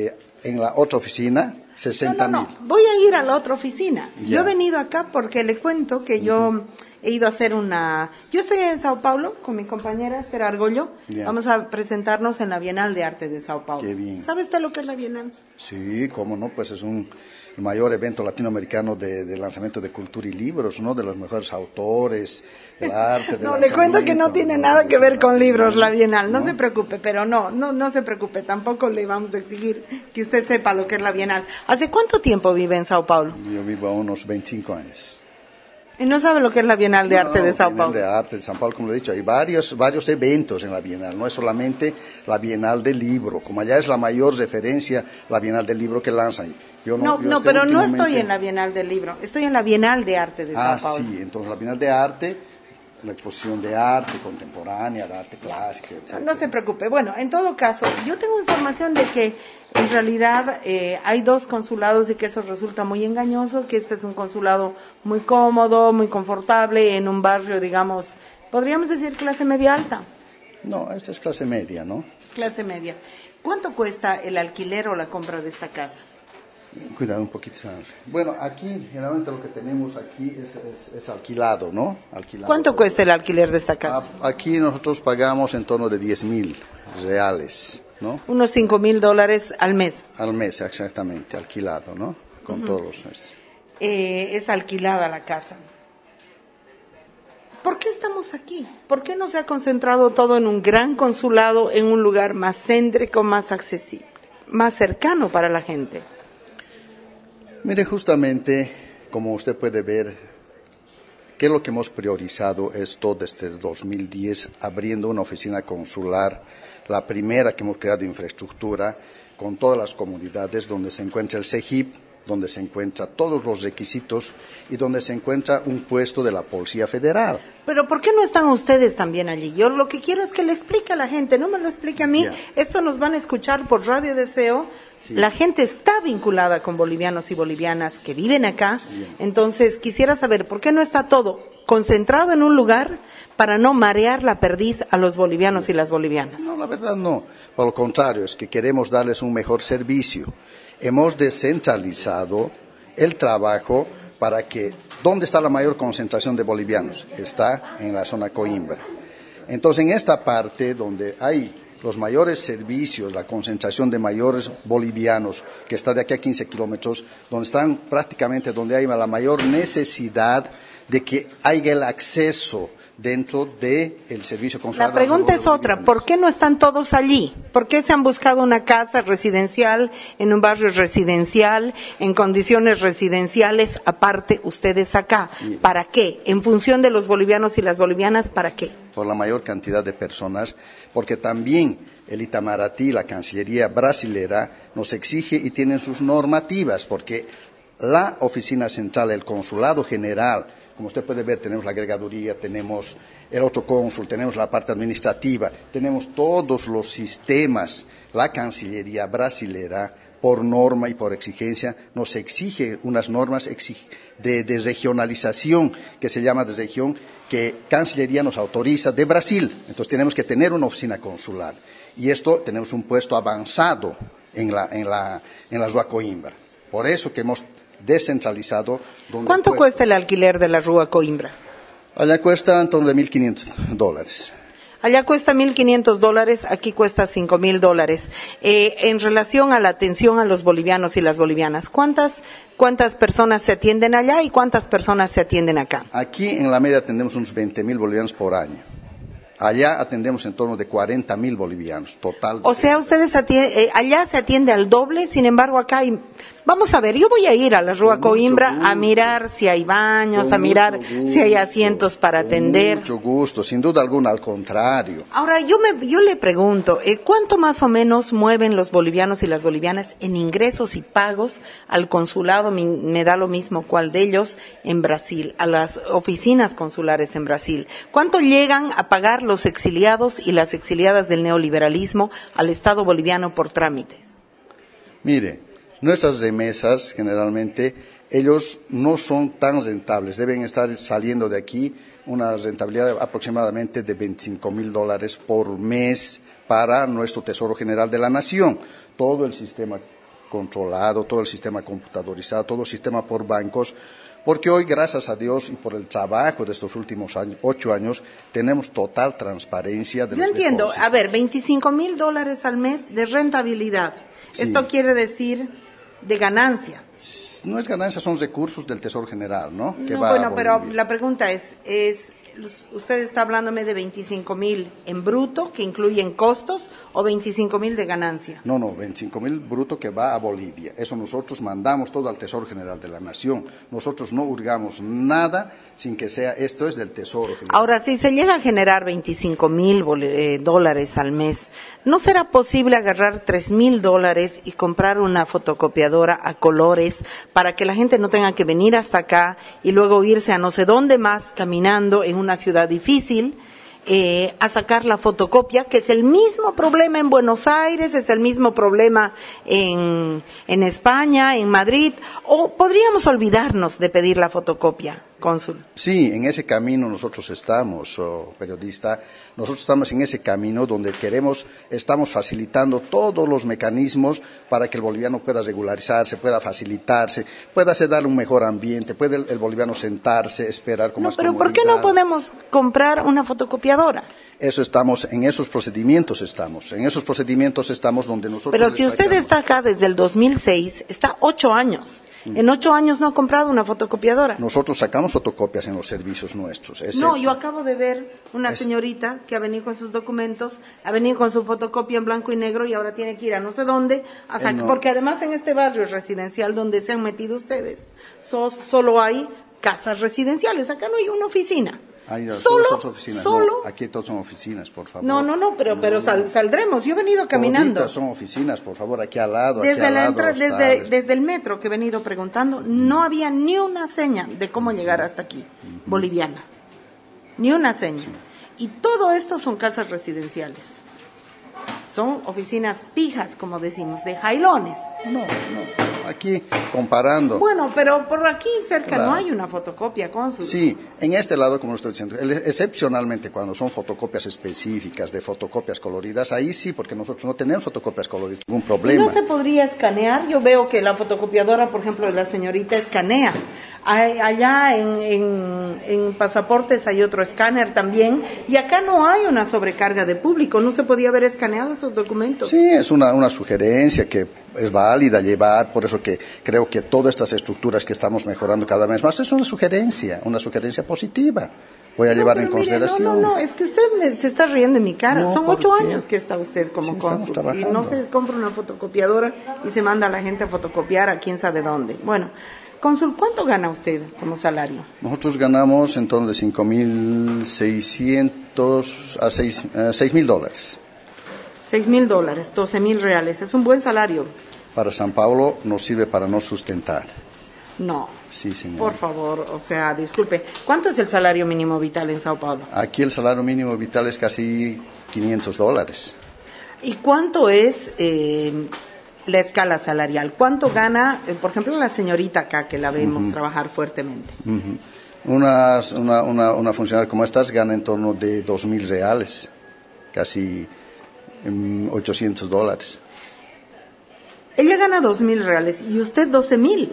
en la otra oficina, 60.000. No, voy a ir a la otra oficina. Ya. Yo he venido acá porque le cuento que yo he ido a hacer yo estoy en Sao Paulo con mi compañera Esther Argollo. Yeah. Vamos a presentarnos en la Bienal de Arte de Sao Paulo. Qué bien. ¿Sabe usted lo que es la Bienal? Sí, cómo no, pues es el mayor evento latinoamericano de lanzamiento de cultura y libros, ¿no? De los mejores autores, el arte. No, le cuento que no tiene nada que ver con libros la Bienal, no se preocupe, pero no se preocupe, tampoco le vamos a exigir que usted sepa lo que es la Bienal. ¿Hace cuánto tiempo vive en Sao Paulo? Yo vivo a unos 25 años. ¿Y no sabe lo que es la Bienal de Arte de Sao Paulo? La Bienal de Arte de Sao Paulo, como lo he dicho, hay varios eventos en la Bienal, no es solamente la Bienal del Libro, como allá es la mayor referencia, la Bienal del Libro que lanzan. Pero no estoy en la Bienal del Libro, estoy en la Bienal de Arte de Sao Paulo. Sí, entonces la Bienal de Arte, la exposición de arte contemporánea, de arte clásico, etc. No se preocupe. Bueno, en todo caso, yo tengo información de que en realidad hay 2 consulados y que eso resulta muy engañoso, que este es un consulado muy cómodo, muy confortable, en un barrio, digamos, podríamos decir clase media alta. No, esta es clase media, ¿no? Clase media. ¿Cuánto cuesta el alquiler o la compra de esta casa? Cuidado un poquito. Bueno, aquí, generalmente lo que tenemos aquí es alquilado, ¿no? Alquilado. ¿Cuánto cuesta el alquiler de esta casa? Aquí nosotros pagamos en torno de 10,000 reales, ¿no? Unos $5,000 al mes. Al mes, exactamente, alquilado, ¿no? Con todos los... Es alquilada la casa. ¿Por qué estamos aquí? ¿Por qué no se ha concentrado todo en un gran consulado, en un lugar más céntrico, más accesible, más cercano para la gente? Mire, justamente, como usted puede ver, que lo que hemos priorizado es todo desde 2010, abriendo una oficina consular, la primera que hemos creado infraestructura, con todas las comunidades donde se encuentra el CEGIP, donde se encuentran todos los requisitos y donde se encuentra un puesto de la Policía Federal. Pero ¿por qué no están ustedes también allí? Yo lo que quiero es que le explique a la gente, no me lo explique a mí. Yeah. Esto nos van a escuchar por Radio Deseo. Sí. La gente está vinculada con bolivianos y bolivianas que viven acá. Yeah. Entonces quisiera saber por qué no está todo concentrado en un lugar para no marear la perdiz a los bolivianos y las bolivianas. No, la verdad no. Por lo contrario, es que queremos darles un mejor servicio. Hemos descentralizado el trabajo para que, ¿dónde está la mayor concentración de bolivianos? Está en la zona Coimbra. Entonces, en esta parte donde hay los mayores servicios, la concentración de mayores bolivianos, que está de aquí a 15 kilómetros, donde están prácticamente donde hay la mayor necesidad de que haya el acceso dentro del servicio consular. La pregunta es otra, ¿por qué no están todos allí? ¿Por qué se han buscado una casa residencial, en un barrio residencial, en condiciones residenciales, aparte ustedes acá? Sí. ¿Para qué? En función de los bolivianos y las bolivianas, ¿para qué? Por la mayor cantidad de personas, porque también el Itamaraty, la Cancillería brasilera, nos exige y tienen sus normativas, porque la oficina central, el consulado general, como usted puede ver, tenemos la agregaduría, tenemos el otro cónsul, tenemos la parte administrativa, tenemos todos los sistemas. La Cancillería brasilera, por norma y por exigencia, nos exige unas normas de regionalización, que se llama de región, que Cancillería nos autoriza de Brasil. Entonces tenemos que tener una oficina consular. Y esto tenemos un puesto avanzado en la Rua Coimbra. Por eso que hemos descentralizado. ¿Cuánto cuesta el alquiler de la Rua Coimbra? Allá cuesta en torno de $1,500. Allá cuesta $1,500, aquí cuesta $5,000. En relación a la atención a los bolivianos y las bolivianas, ¿cuántas personas se atienden allá y cuántas personas se atienden acá? Aquí en la media atendemos unos 20,000 bolivianos por año. Allá atendemos en torno de 40,000 bolivianos, total. O sea, ustedes allá se atiende al doble, sin embargo acá hay... Vamos a ver, yo voy a ir a la Rua Coimbra a mirar si hay baños, a mirar si hay asientos para atender. Mucho gusto, sin duda alguna, al contrario. Ahora, yo le pregunto, ¿cuánto más o menos mueven los bolivianos y las bolivianas en ingresos y pagos al consulado? Me da lo mismo cuál de ellos en Brasil, a las oficinas consulares en Brasil. ¿Cuánto llegan a pagar los exiliados y las exiliadas del neoliberalismo al Estado boliviano por trámites? Mire, nuestras remesas, generalmente, ellos no son tan rentables. Deben estar saliendo de aquí una rentabilidad aproximadamente de $25,000 por mes para nuestro Tesoro General de la Nación. Todo el sistema controlado, todo el sistema computadorizado, todo el sistema por bancos, porque hoy, gracias a Dios y por el trabajo de estos últimos 8 años, tenemos total transparencia de los depósitos. Yo entiendo, a ver, $25,000 al mes de rentabilidad. Sí. Esto quiere decir de ganancia. No es ganancia, son recursos del Tesoro General, ¿no? Que va bueno, pero la pregunta es, usted está hablándome de 25,000 en bruto, que incluyen costos, o 25,000 de ganancia. No, 25,000 bruto que va a Bolivia. Eso nosotros mandamos todo al Tesoro General de la Nación. Nosotros no hurgamos nada sin que sea, esto es del Tesoro General. Ahora, si se llega a generar $25,000 al mes, ¿no será posible agarrar $3,000 y comprar una fotocopiadora a colores para que la gente no tenga que venir hasta acá y luego irse a no sé dónde más caminando en una ciudad difícil a sacar la fotocopia, que es el mismo problema en Buenos Aires, es el mismo problema en España, en Madrid? ¿O podríamos olvidarnos de pedir la fotocopia? cónsul. Sí, en ese camino nosotros estamos, periodista, nosotros estamos en ese camino donde estamos facilitando todos los mecanismos para que el boliviano pueda regularizarse, pueda facilitarse, pueda dar un mejor ambiente, puede el boliviano sentarse, esperar con más pero comodidad. ¿por qué no podemos comprar una fotocopiadora? En esos procedimientos estamos donde nosotros... Pero si usted está acá desde el 2006, está 8 años. En 8 años no ha comprado una fotocopiadora. Nosotros sacamos fotocopias en los servicios nuestros. No, yo acabo de ver una señorita que ha venido con sus documentos, ha venido con su fotocopia en blanco y negro y ahora tiene que ir a no sé dónde, porque además en este barrio residencial donde se han metido ustedes, solo hay casas residenciales, acá no hay una oficina. Aquí todos son oficinas, por favor. No, pero saldremos. Yo he venido caminando. Toditas son oficinas, por favor, aquí al lado. Desde el metro que he venido preguntando, no había ni una seña de cómo llegar hasta aquí, boliviana. Ni una seña. Y todo esto son casas residenciales. Son oficinas pijas, como decimos, de jailones. No, aquí comparando. Bueno, pero por aquí cerca no hay una fotocopia, cónsul. Sí, en este lado, como lo estoy diciendo, excepcionalmente cuando son fotocopias específicas, de fotocopias coloridas, ahí sí, porque nosotros no tenemos fotocopias coloridas, ningún problema. ¿No se podría escanear? Yo veo que la fotocopiadora, por ejemplo, de la señorita escanea. Allá en pasaportes hay otro escáner también, y acá no hay una sobrecarga de público. ¿No se podía haber escaneado esos documentos? Sí, es una sugerencia que es válida llevar, por eso que creo que todas estas estructuras que estamos mejorando cada vez más es una sugerencia positiva. Voy a llevar en consideración. No, es que usted se está riendo en mi cara. Son 8 años que está usted como cónsul y no se compra una fotocopiadora y se manda a la gente a fotocopiar a quién sabe dónde. Bueno, cónsul, ¿cuánto gana usted como salario? Nosotros ganamos en torno de $5,600 a $6,000. $6,000, $12,000. Es un buen salario. Para San Paulo nos sirve para no sustentar. No. Sí, señor. Por favor, disculpe. ¿Cuánto es el salario mínimo vital en Sao Paulo? Aquí el salario mínimo vital es casi $500. ¿Y cuánto es la escala salarial? ¿Cuánto gana, por ejemplo, la señorita acá que la vemos trabajar fuertemente? Una funcionaria como estas gana en torno de $2,000, casi $800. Ella gana $2,000 y usted $12,000.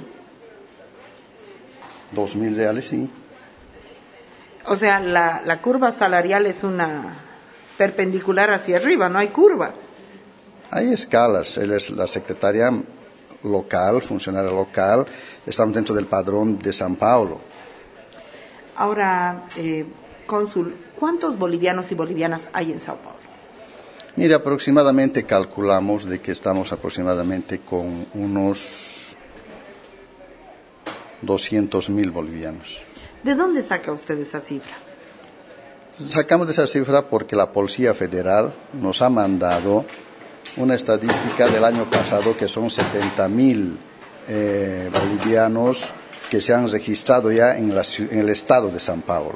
$2,000, sí. O sea, la curva salarial es una perpendicular hacia arriba, no hay curva. Hay escalas. Él es la secretaria local, funcionaria local. Estamos dentro del padrón de San Paulo. Ahora, cónsul, ¿cuántos bolivianos y bolivianas hay en Sao Paulo? Mire, aproximadamente calculamos de que estamos aproximadamente con unos 200,000 bolivianos. ¿De dónde saca usted esa cifra? Sacamos de esa cifra porque la Policía Federal nos ha mandado una estadística del año pasado que son 70,000 bolivianos que se han registrado ya en el estado de San Paulo.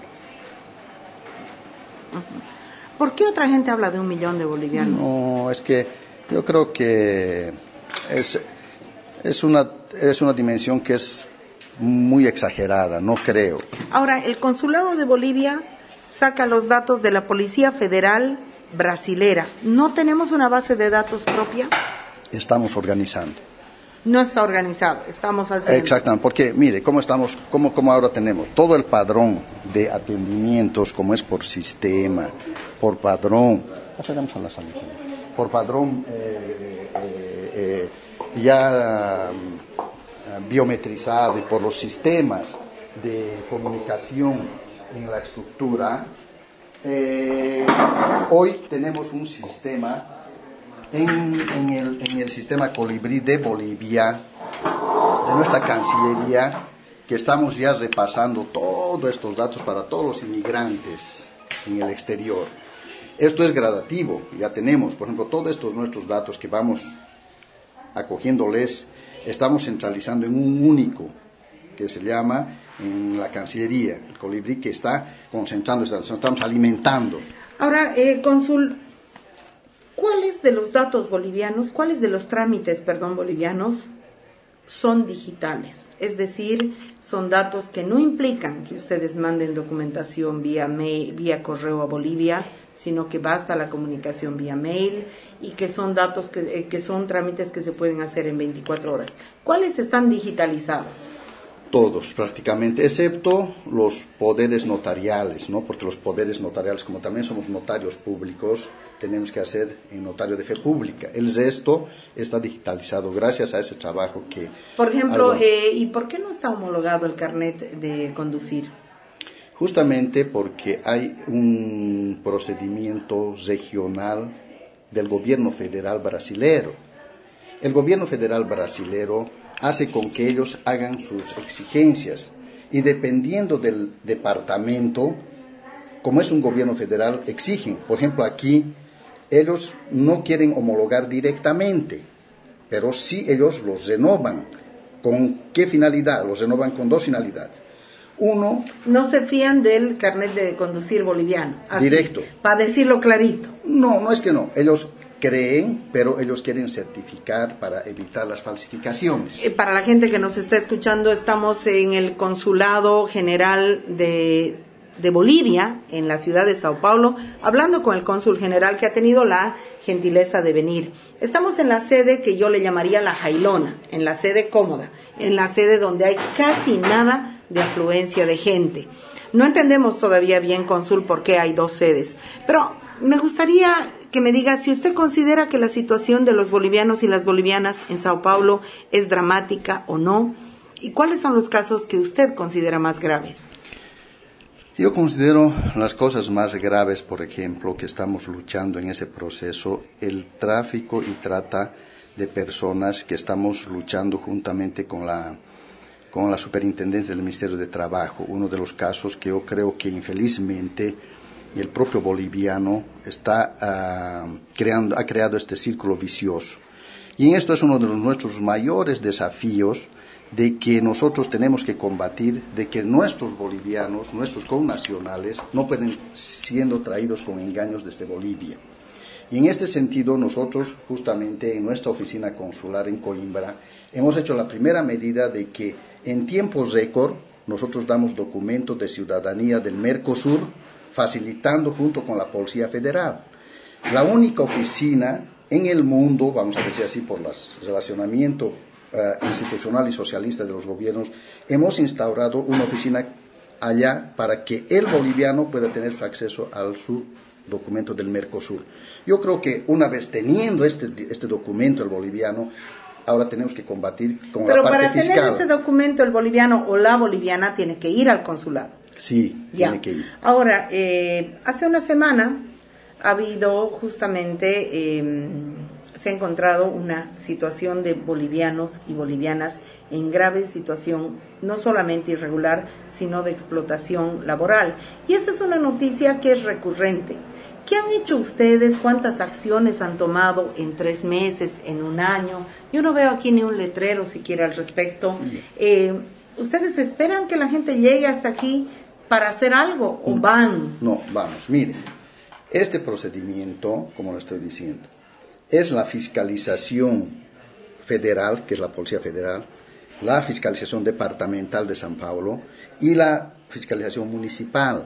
¿Por qué otra gente habla de 1,000,000 de bolivianos? No, es que yo creo que es una dimensión que es muy exagerada, no creo. Ahora, el Consulado de Bolivia saca los datos de la Policía Federal brasilera. ¿No tenemos una base de datos propia? Estamos organizando. No está organizado, estamos haciendo. Exactamente, porque mire, ¿cómo ahora tenemos todo el padrón de atendimientos, como es por sistema, por padrón, pasaremos a la salida, por padrón ya biometrizado y por los sistemas de comunicación en la estructura. Hoy tenemos un sistema en el sistema Colibrí de Bolivia, de nuestra Cancillería, que estamos ya repasando todos estos datos para todos los inmigrantes en el exterior. Esto es gradativo, ya tenemos, por ejemplo, todos estos nuestros datos que vamos acogiéndoles, estamos centralizando en un único, que se llama en la Cancillería, el Colibrí, que está concentrando, estamos alimentando. Ahora, cónsul, ¿cuáles de los datos bolivianos, cuáles de los trámites, bolivianos, son digitales, es decir, son datos que no implican que ustedes manden documentación vía mail, vía correo a Bolivia, sino que basta la comunicación vía mail y que son datos que son trámites que se pueden hacer en 24 horas. ¿Cuáles están digitalizados? Todos prácticamente, excepto los poderes notariales, ¿no? Porque los poderes notariales, como también somos notarios públicos, tenemos que hacer en notario de fe pública. El resto está digitalizado gracias a ese trabajo que... Por ejemplo, ¿y por qué no está homologado el carnet de conducir? Justamente porque hay un procedimiento regional del gobierno federal brasilero. El gobierno federal brasilero hace con que ellos hagan sus exigencias y dependiendo del departamento, como es un gobierno federal, exigen. Por ejemplo, aquí ellos no quieren homologar directamente, pero sí ellos los renovan. ¿Con qué finalidad? Los renovan con dos finalidades. Uno... No se fían del carnet de conducir boliviano. Así, directo. Para decirlo clarito. No, no es que no. Ellos creen, pero ellos quieren certificar para evitar las falsificaciones. Para la gente que nos está escuchando, estamos en el Consulado General de Bolivia, en la ciudad de Sao Paulo, hablando con el cónsul general que ha tenido la gentileza de venir. Estamos en la sede que yo le llamaría la jailona, en la sede cómoda, en la sede donde hay casi nada de afluencia de gente. No entendemos todavía bien, cónsul, por qué hay dos sedes, pero me gustaría que me diga si usted considera que la situación de los bolivianos y las bolivianas en Sao Paulo es dramática o no, y cuáles son los casos que usted considera más graves. Yo considero las cosas más graves, por ejemplo, que estamos luchando en ese proceso, el tráfico y trata de personas que estamos luchando juntamente con la superintendencia del Ministerio de Trabajo. Uno de los casos que yo creo que infelizmente el propio boliviano ha creado este círculo vicioso. Y en esto es uno de nuestros mayores desafíos, de que nosotros tenemos que combatir, de que nuestros bolivianos, nuestros connacionales, no pueden siendo traídos con engaños desde Bolivia. Y en este sentido, nosotros justamente en nuestra oficina consular en Coimbra, hemos hecho la primera medida de que en tiempo récord, nosotros damos documentos de ciudadanía del Mercosur, facilitando junto con la Policía Federal. La única oficina en el mundo, vamos a decir así por el relacionamiento institucional y socialista de los gobiernos, hemos instaurado una oficina allá para que el boliviano pueda tener su acceso a su documento del Mercosur. Yo creo que una vez teniendo este documento el boliviano, ahora tenemos que combatir con la parte fiscal. Pero para tener ese documento el boliviano o la boliviana tiene que ir al consulado. Sí, tiene que ir. Ahora, hace una semana ha habido justamente, se ha encontrado una situación de bolivianos y bolivianas en grave situación, no solamente irregular, sino de explotación laboral. Y esa es una noticia que es recurrente. ¿Qué han hecho ustedes? ¿Cuántas acciones han tomado en 3 meses, en un año? Yo no veo aquí ni un letrero siquiera al respecto. ¿Ustedes esperan que la gente llegue hasta aquí para hacer algo o van? No, vamos, miren, este procedimiento, como lo estoy diciendo, es la fiscalización federal, que es la Policía Federal, la fiscalización departamental de San Paulo y la fiscalización municipal.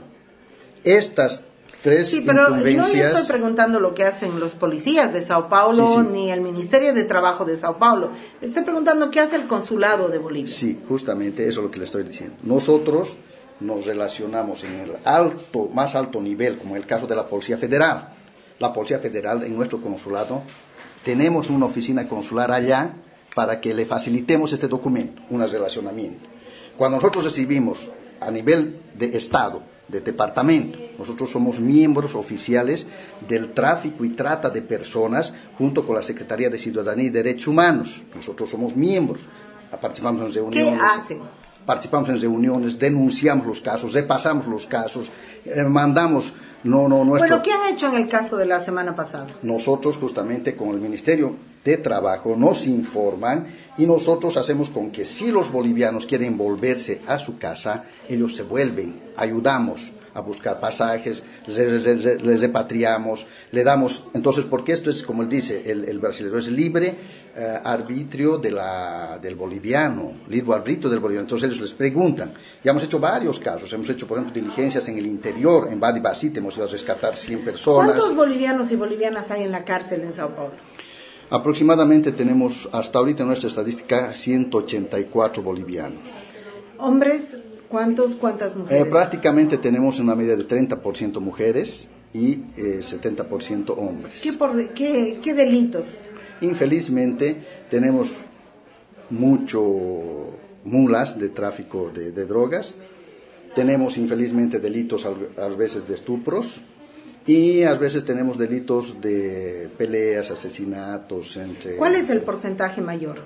Estas tres incumbencias... Sí, pero no le estoy preguntando lo que hacen los policías de Sao Paulo, sí. Ni el Ministerio de Trabajo de Sao Paulo. Le estoy preguntando qué hace el Consulado de Bolivia. Sí, justamente eso es lo que le estoy diciendo. Nosotros nos relacionamos en el más alto nivel, como el caso de la Policía Federal. La Policía Federal, en nuestro consulado, tenemos una oficina consular allá para que le facilitemos este documento, un relacionamiento. Cuando nosotros recibimos a nivel de Estado, de departamento, nosotros somos miembros oficiales del tráfico y trata de personas junto con la Secretaría de Ciudadanía y Derechos Humanos. Nosotros somos miembros, participamos en reuniones. ¿Qué hacen? Participamos en reuniones, denunciamos los casos, repasamos los casos, mandamos... Bueno, ¿qué han hecho en el caso de la semana pasada? Nosotros justamente con el Ministerio de Trabajo nos informan y nosotros hacemos con que si los bolivianos quieren volverse a su casa, ellos se vuelven, ayudamos a buscar pasajes, les repatriamos, le damos, entonces, porque esto es, como él dice, el brasileño es libre arbitrio del boliviano, libre arbitrio del boliviano, entonces ellos les preguntan, ya hemos hecho varios casos, hemos hecho, por ejemplo, diligencias en el interior, en Badibacite, hemos ido a rescatar 100 personas. ¿Cuántos bolivianos y bolivianas hay en la cárcel en Sao Paulo? Aproximadamente tenemos, hasta ahorita en nuestra estadística, 184 bolivianos. ¿Hombres? ¿Cuántas mujeres? Prácticamente tenemos una media de 30% mujeres y 70% hombres. ¿Qué delitos? Infelizmente tenemos mucho mulas de tráfico de drogas, tenemos infelizmente delitos a veces de estupros y a veces tenemos delitos de peleas, asesinatos. ¿Cuál es el porcentaje mayor?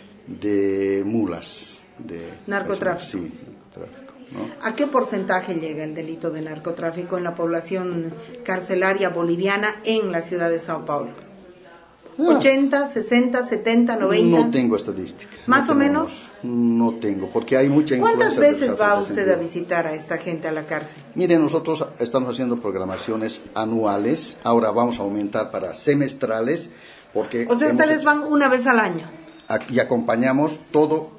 De mulas. De narcotráfico. Sí, narcotráfico, ¿no? ¿A qué porcentaje llega el delito de narcotráfico en la población carcelaria boliviana en la ciudad de Sao Paulo? 80, 60, 70, 90. No tengo estadística. ¿Más o menos? No tengo, porque hay mucha influencia. ¿Cuántas veces va usted a visitar a esta gente a la cárcel? Mire, nosotros estamos haciendo programaciones anuales, ahora vamos a aumentar para semestrales, porque... O sea, ustedes van una vez al año. Y acompañamos todo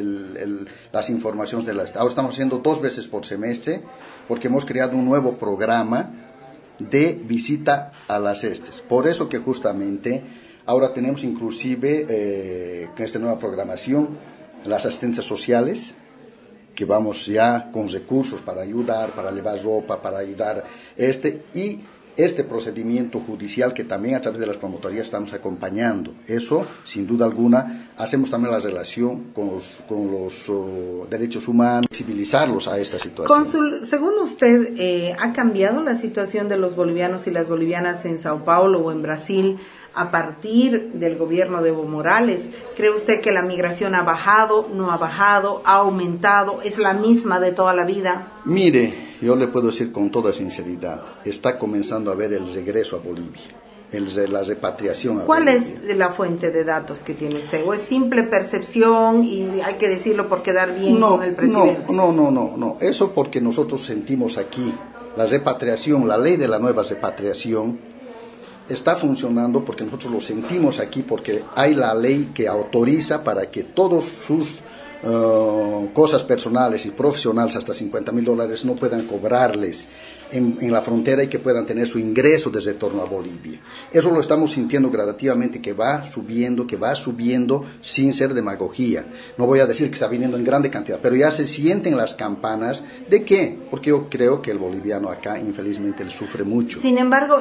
las informaciones de la... Ahora estamos haciendo 2 veces por semestre, porque hemos creado un nuevo programa de visita a las ESTES. Por eso que justamente... Ahora tenemos inclusive, con esta nueva programación, las asistencias sociales, que vamos ya con recursos para ayudar, para llevar ropa, para ayudar y este procedimiento judicial que también a través de las promotorías estamos acompañando. Eso, sin duda alguna, hacemos también la relación con los derechos humanos, flexibilizarlos a esta situación. Cónsul, según usted, ¿ha cambiado la situación de los bolivianos y las bolivianas en Sao Paulo o en Brasil a partir del gobierno de Evo Morales? ¿Cree usted que la migración ha bajado, no ha bajado, ha aumentado, es la misma de toda la vida? Mire, yo le puedo decir con toda sinceridad, está comenzando a ver el regreso a Bolivia, la repatriación a ¿Cuál Bolivia. es la fuente de datos que tiene usted? ¿O es simple percepción y hay que decirlo por quedar bien con el presidente? No. Eso porque nosotros sentimos aquí la repatriación, la ley de la nueva repatriación, está funcionando porque nosotros lo sentimos aquí, porque hay la ley que autoriza para que todos sus cosas personales y profesionales hasta $50,000 no puedan cobrarles en la frontera y que puedan tener su ingreso de retorno a Bolivia. Eso lo estamos sintiendo gradativamente, que va subiendo sin ser demagogía. No voy a decir que está viniendo en grande cantidad, pero ya se sienten las campanas. ¿De qué? Porque yo creo que el boliviano acá infelizmente le sufre mucho. Sin embargo,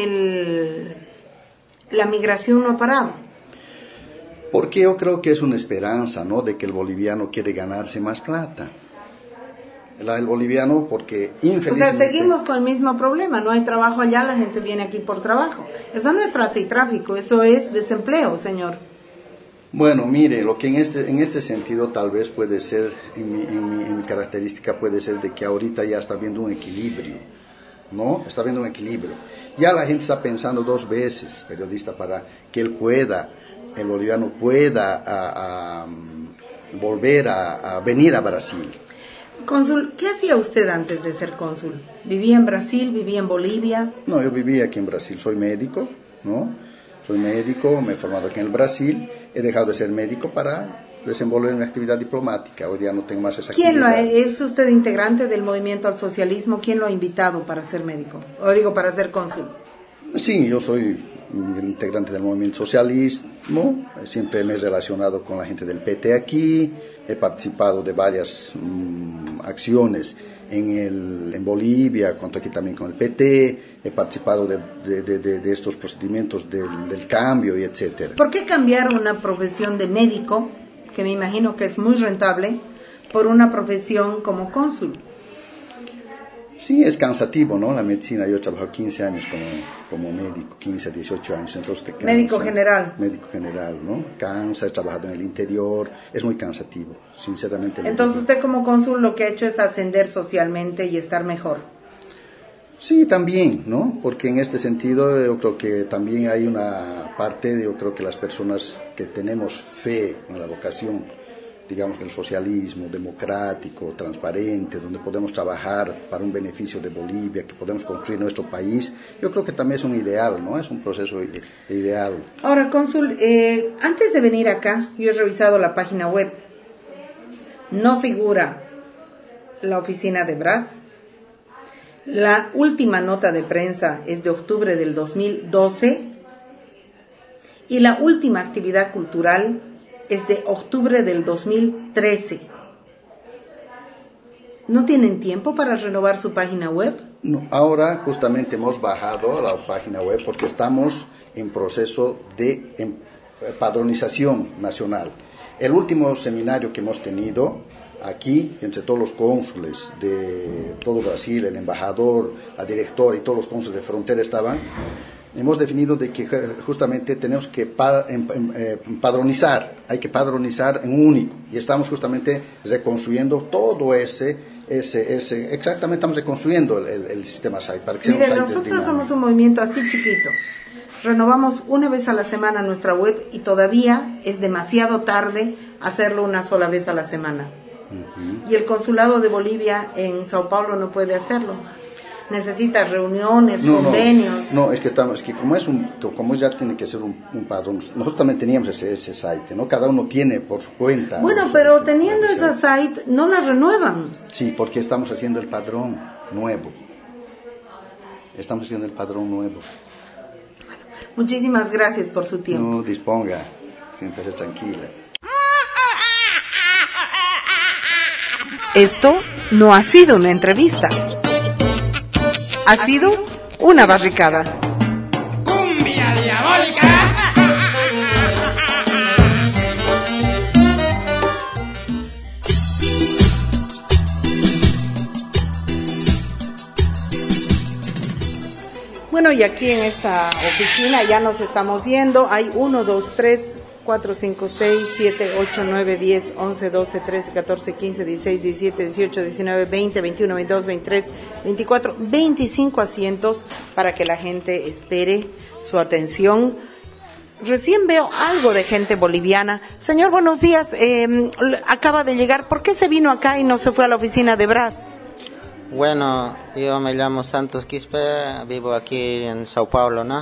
la migración no ha parado. Porque yo creo que es una esperanza, ¿no?, de que el boliviano quiere ganarse más plata. El boliviano, porque infelizmente... O sea, seguimos con el mismo problema, no hay trabajo allá, la gente viene aquí por trabajo. Eso no es trata y tráfico, eso es desempleo, señor. Bueno, mire, lo que en este sentido tal vez puede ser, en mi característica puede ser de que ahorita ya está habiendo un equilibrio, ¿no? Está habiendo un equilibrio. Ya la gente está pensando 2 veces, periodista, para que el boliviano pueda volver a venir a Brasil. Cónsul, ¿qué hacía usted antes de ser cónsul? ¿Vivía en Brasil? ¿Vivía en Bolivia? No, yo vivía aquí en Brasil, soy médico, ¿no? Soy médico, me he formado aquí en el Brasil, he dejado de ser médico para desenvolver una actividad diplomática, hoy día no tengo más esa actividad. ¿Es usted integrante del movimiento al socialismo? ¿Quién lo ha invitado para ser médico? O digo, para ser cónsul. Sí, yo soy integrante del movimiento socialismo, siempre me he relacionado con la gente del PT aquí, he participado de varias acciones en Bolivia, cuanto aquí también con el PT, he participado de estos procedimientos del cambio y etcétera. ¿Por qué cambiar una profesión de médico, que me imagino que es muy rentable, por una profesión como cónsul? Sí, es cansativo, ¿no? La medicina, yo he trabajado 15 años como médico, 15 a 18 años, entonces te cansa. Médico general. Médico general, ¿no? Cansa, he trabajado en el interior, es muy cansativo, sinceramente. Entonces usted como cónsul lo que ha hecho es ascender socialmente y estar mejor. Sí, también, ¿no? Porque en este sentido yo creo que también hay una parte, yo creo que las personas que tenemos fe en la vocación digamos, del socialismo democrático, transparente, donde podemos trabajar para un beneficio de Bolivia, que podemos construir nuestro país, yo creo que también es un ideal, ¿no? Es un proceso ideal. Ahora, cónsul, antes de venir acá, yo he revisado la página web. No figura la oficina de Brás. La última nota de prensa es de octubre del 2012 y la última actividad cultural es de octubre del 2013. ¿No tienen tiempo para renovar su página web? No, ahora justamente hemos bajado la página web porque estamos en proceso de padronización nacional. El último seminario que hemos tenido aquí, entre todos los cónsules de todo Brasil, el embajador, la directora y todos los cónsules de frontera estaban, hemos definido de que justamente tenemos que padronizar, hay que padronizar en único, y estamos justamente reconstruyendo todo exactamente estamos reconstruyendo el sistema SAIT. Para que sea un Mire, site nosotros dinámico. somos un movimiento así chiquito. Renovamos una vez a la semana nuestra web y todavía es demasiado tarde hacerlo una sola vez a la semana. Y el consulado de Bolivia en Sao Paulo no puede hacerlo. Necesita reuniones, convenios. No, es que como ya tiene que ser un padrón. Nosotros también teníamos ese site, ¿no? Cada uno tiene por su cuenta. Bueno, pero teniendo esa site, no la renuevan. Sí, porque estamos haciendo el padrón nuevo. Estamos haciendo el padrón nuevo. Muchísimas gracias por su tiempo. No, disponga, siéntese tranquila. Esto no ha sido una entrevista. Ha sido una barricada. ¡Cumbia diabólica! Bueno, y aquí en esta oficina ya nos estamos yendo. Hay 1, 2, 3, 4, 5, 6, 7, 8, 9, 10, 11, 12, 13, 14, 15, 16, 17, 18, 19, 20, 21, 22, 23, 24, 25 asientos para que la gente espere su atención. Recién veo algo de gente boliviana. Señor, buenos días. Acaba de llegar. ¿Por qué se vino acá y no se fue a la oficina de Brás? Bueno, yo me llamo Santos Quispe, vivo aquí en Sao Paulo, ¿no?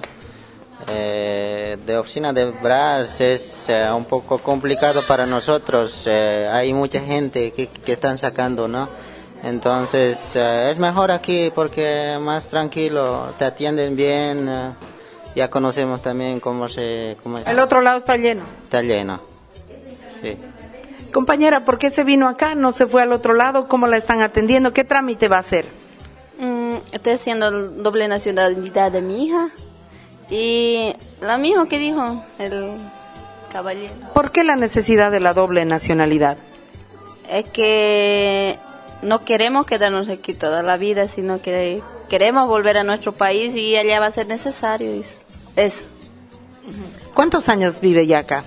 De oficina de Brás es un poco complicado para nosotros, hay mucha gente que están sacando, ¿no? Entonces es mejor aquí porque más tranquilo, te atienden bien, ya conocemos también cómo es. El otro lado está lleno. Está lleno, sí. Compañera, ¿por qué se vino acá? ¿No se fue al otro lado? ¿Cómo la están atendiendo? ¿Qué trámite va a hacer? Estoy haciendo doble nacionalidad de mi hija. Y lo mismo que dijo el caballero. ¿Por qué la necesidad de la doble nacionalidad? Es que no queremos quedarnos aquí toda la vida, sino que queremos volver a nuestro país y allá va a ser necesario eso. ¿Cuántos años vive ya acá?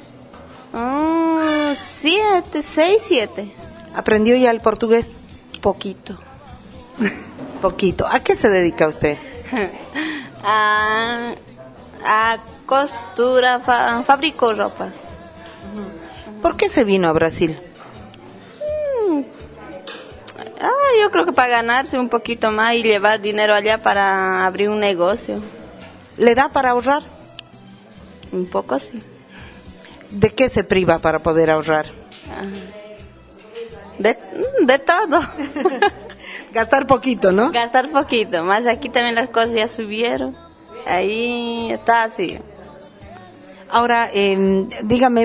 6, 7. ¿Aprendió ya el portugués? Poquito. Poquito. ¿A qué se dedica usted? A costura, fabrico ropa. ¿Por qué se vino a Brasil? Yo creo que para ganarse un poquito más y llevar dinero allá para abrir un negocio. ¿Le da para ahorrar? Un poco sí. ¿De qué se priva para poder ahorrar? De todo. Gastar poquito, ¿no? Gastar poquito, más aquí también las cosas ya subieron. Ahí está así. Ahora, dígame,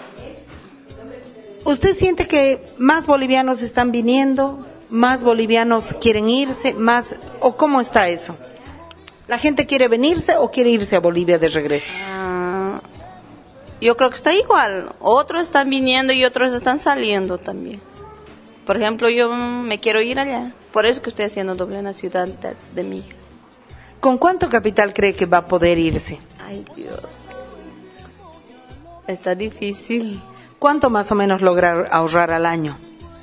¿usted siente que más bolivianos están viniendo? ¿Más bolivianos quieren irse? ¿Más? ¿O cómo está eso? ¿La gente quiere venirse o quiere irse a Bolivia de regreso? Yo creo que está igual. Otros están viniendo y otros están saliendo también. Por ejemplo, yo me quiero ir allá. Por eso que estoy haciendo doble nacionalidad de mi hija. ¿Con cuánto capital cree que va a poder irse? Ay, Dios. Está difícil. ¿Cuánto más o menos logra ahorrar al año?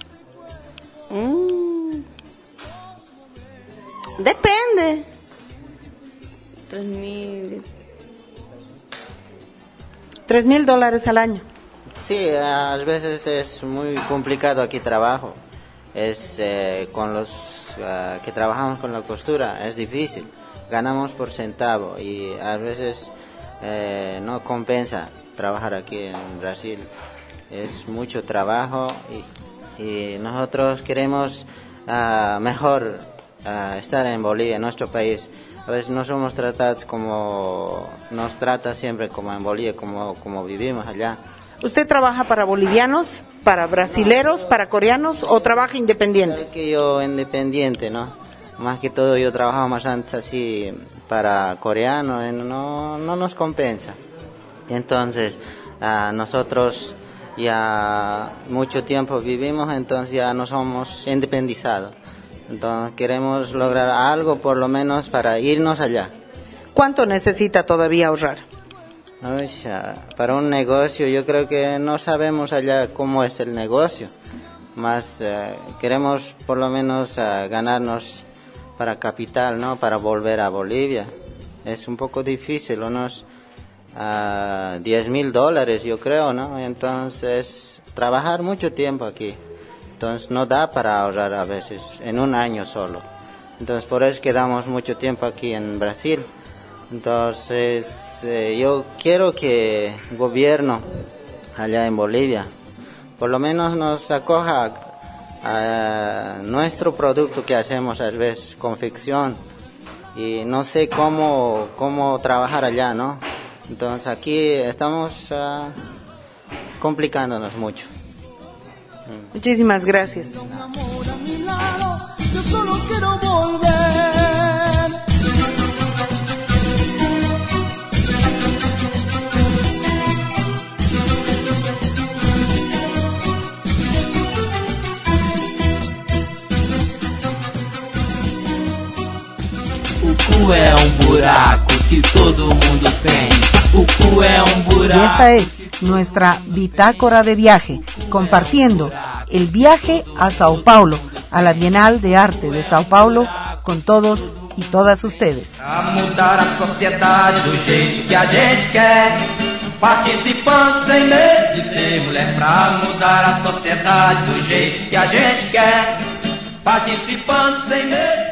Depende. 3,000. $3,000 al año. Sí, a veces es muy complicado aquí trabajo. Es con los que trabajamos con la costura, es difícil. Ganamos por centavo y a veces no compensa trabajar aquí en Brasil. Es mucho trabajo y nosotros queremos mejor estar en Bolivia, en nuestro país. A veces no somos tratados como nos trata siempre, como en Bolivia, como vivimos allá. ¿Usted trabaja para bolivianos, para brasileros, para coreanos o trabaja independiente? Creo que yo independiente, ¿no? Más que todo yo trabajaba más antes así para coreanos, no nos compensa. Entonces, nosotros ya mucho tiempo vivimos, entonces ya no somos independizados. Entonces queremos lograr algo por lo menos para irnos allá. ¿Cuánto necesita todavía ahorrar? Para un negocio yo creo que no sabemos allá cómo es el negocio, más queremos por lo menos ganarnos para capital, ¿no? Para volver a Bolivia. Es un poco difícil, unos $10,000 yo creo, ¿no? Entonces trabajar mucho tiempo aquí, entonces no da para ahorrar a veces en un año solo. Entonces por eso quedamos mucho tiempo aquí en Brasil. Entonces yo quiero que el gobierno allá en Bolivia por lo menos nos acoja a nuestro producto que hacemos a veces, confección, y no sé cómo trabajar allá, ¿no? Entonces aquí estamos complicándonos mucho. Muchísimas gracias. Yo solo quiero volver. O cu é buraco que todo mundo tem. O cu é buraco. Y esta es nuestra bitácora de viaje, compartiendo el viaje a Sao Paulo, a la Bienal de Arte de Sao Paulo, con todos y todas ustedes. Pra mudar a sociedade do jeito que a gente quer, participando sem medo de ser mulher. Pra mudar a sociedade do jeito que a gente quer, participando sem medo.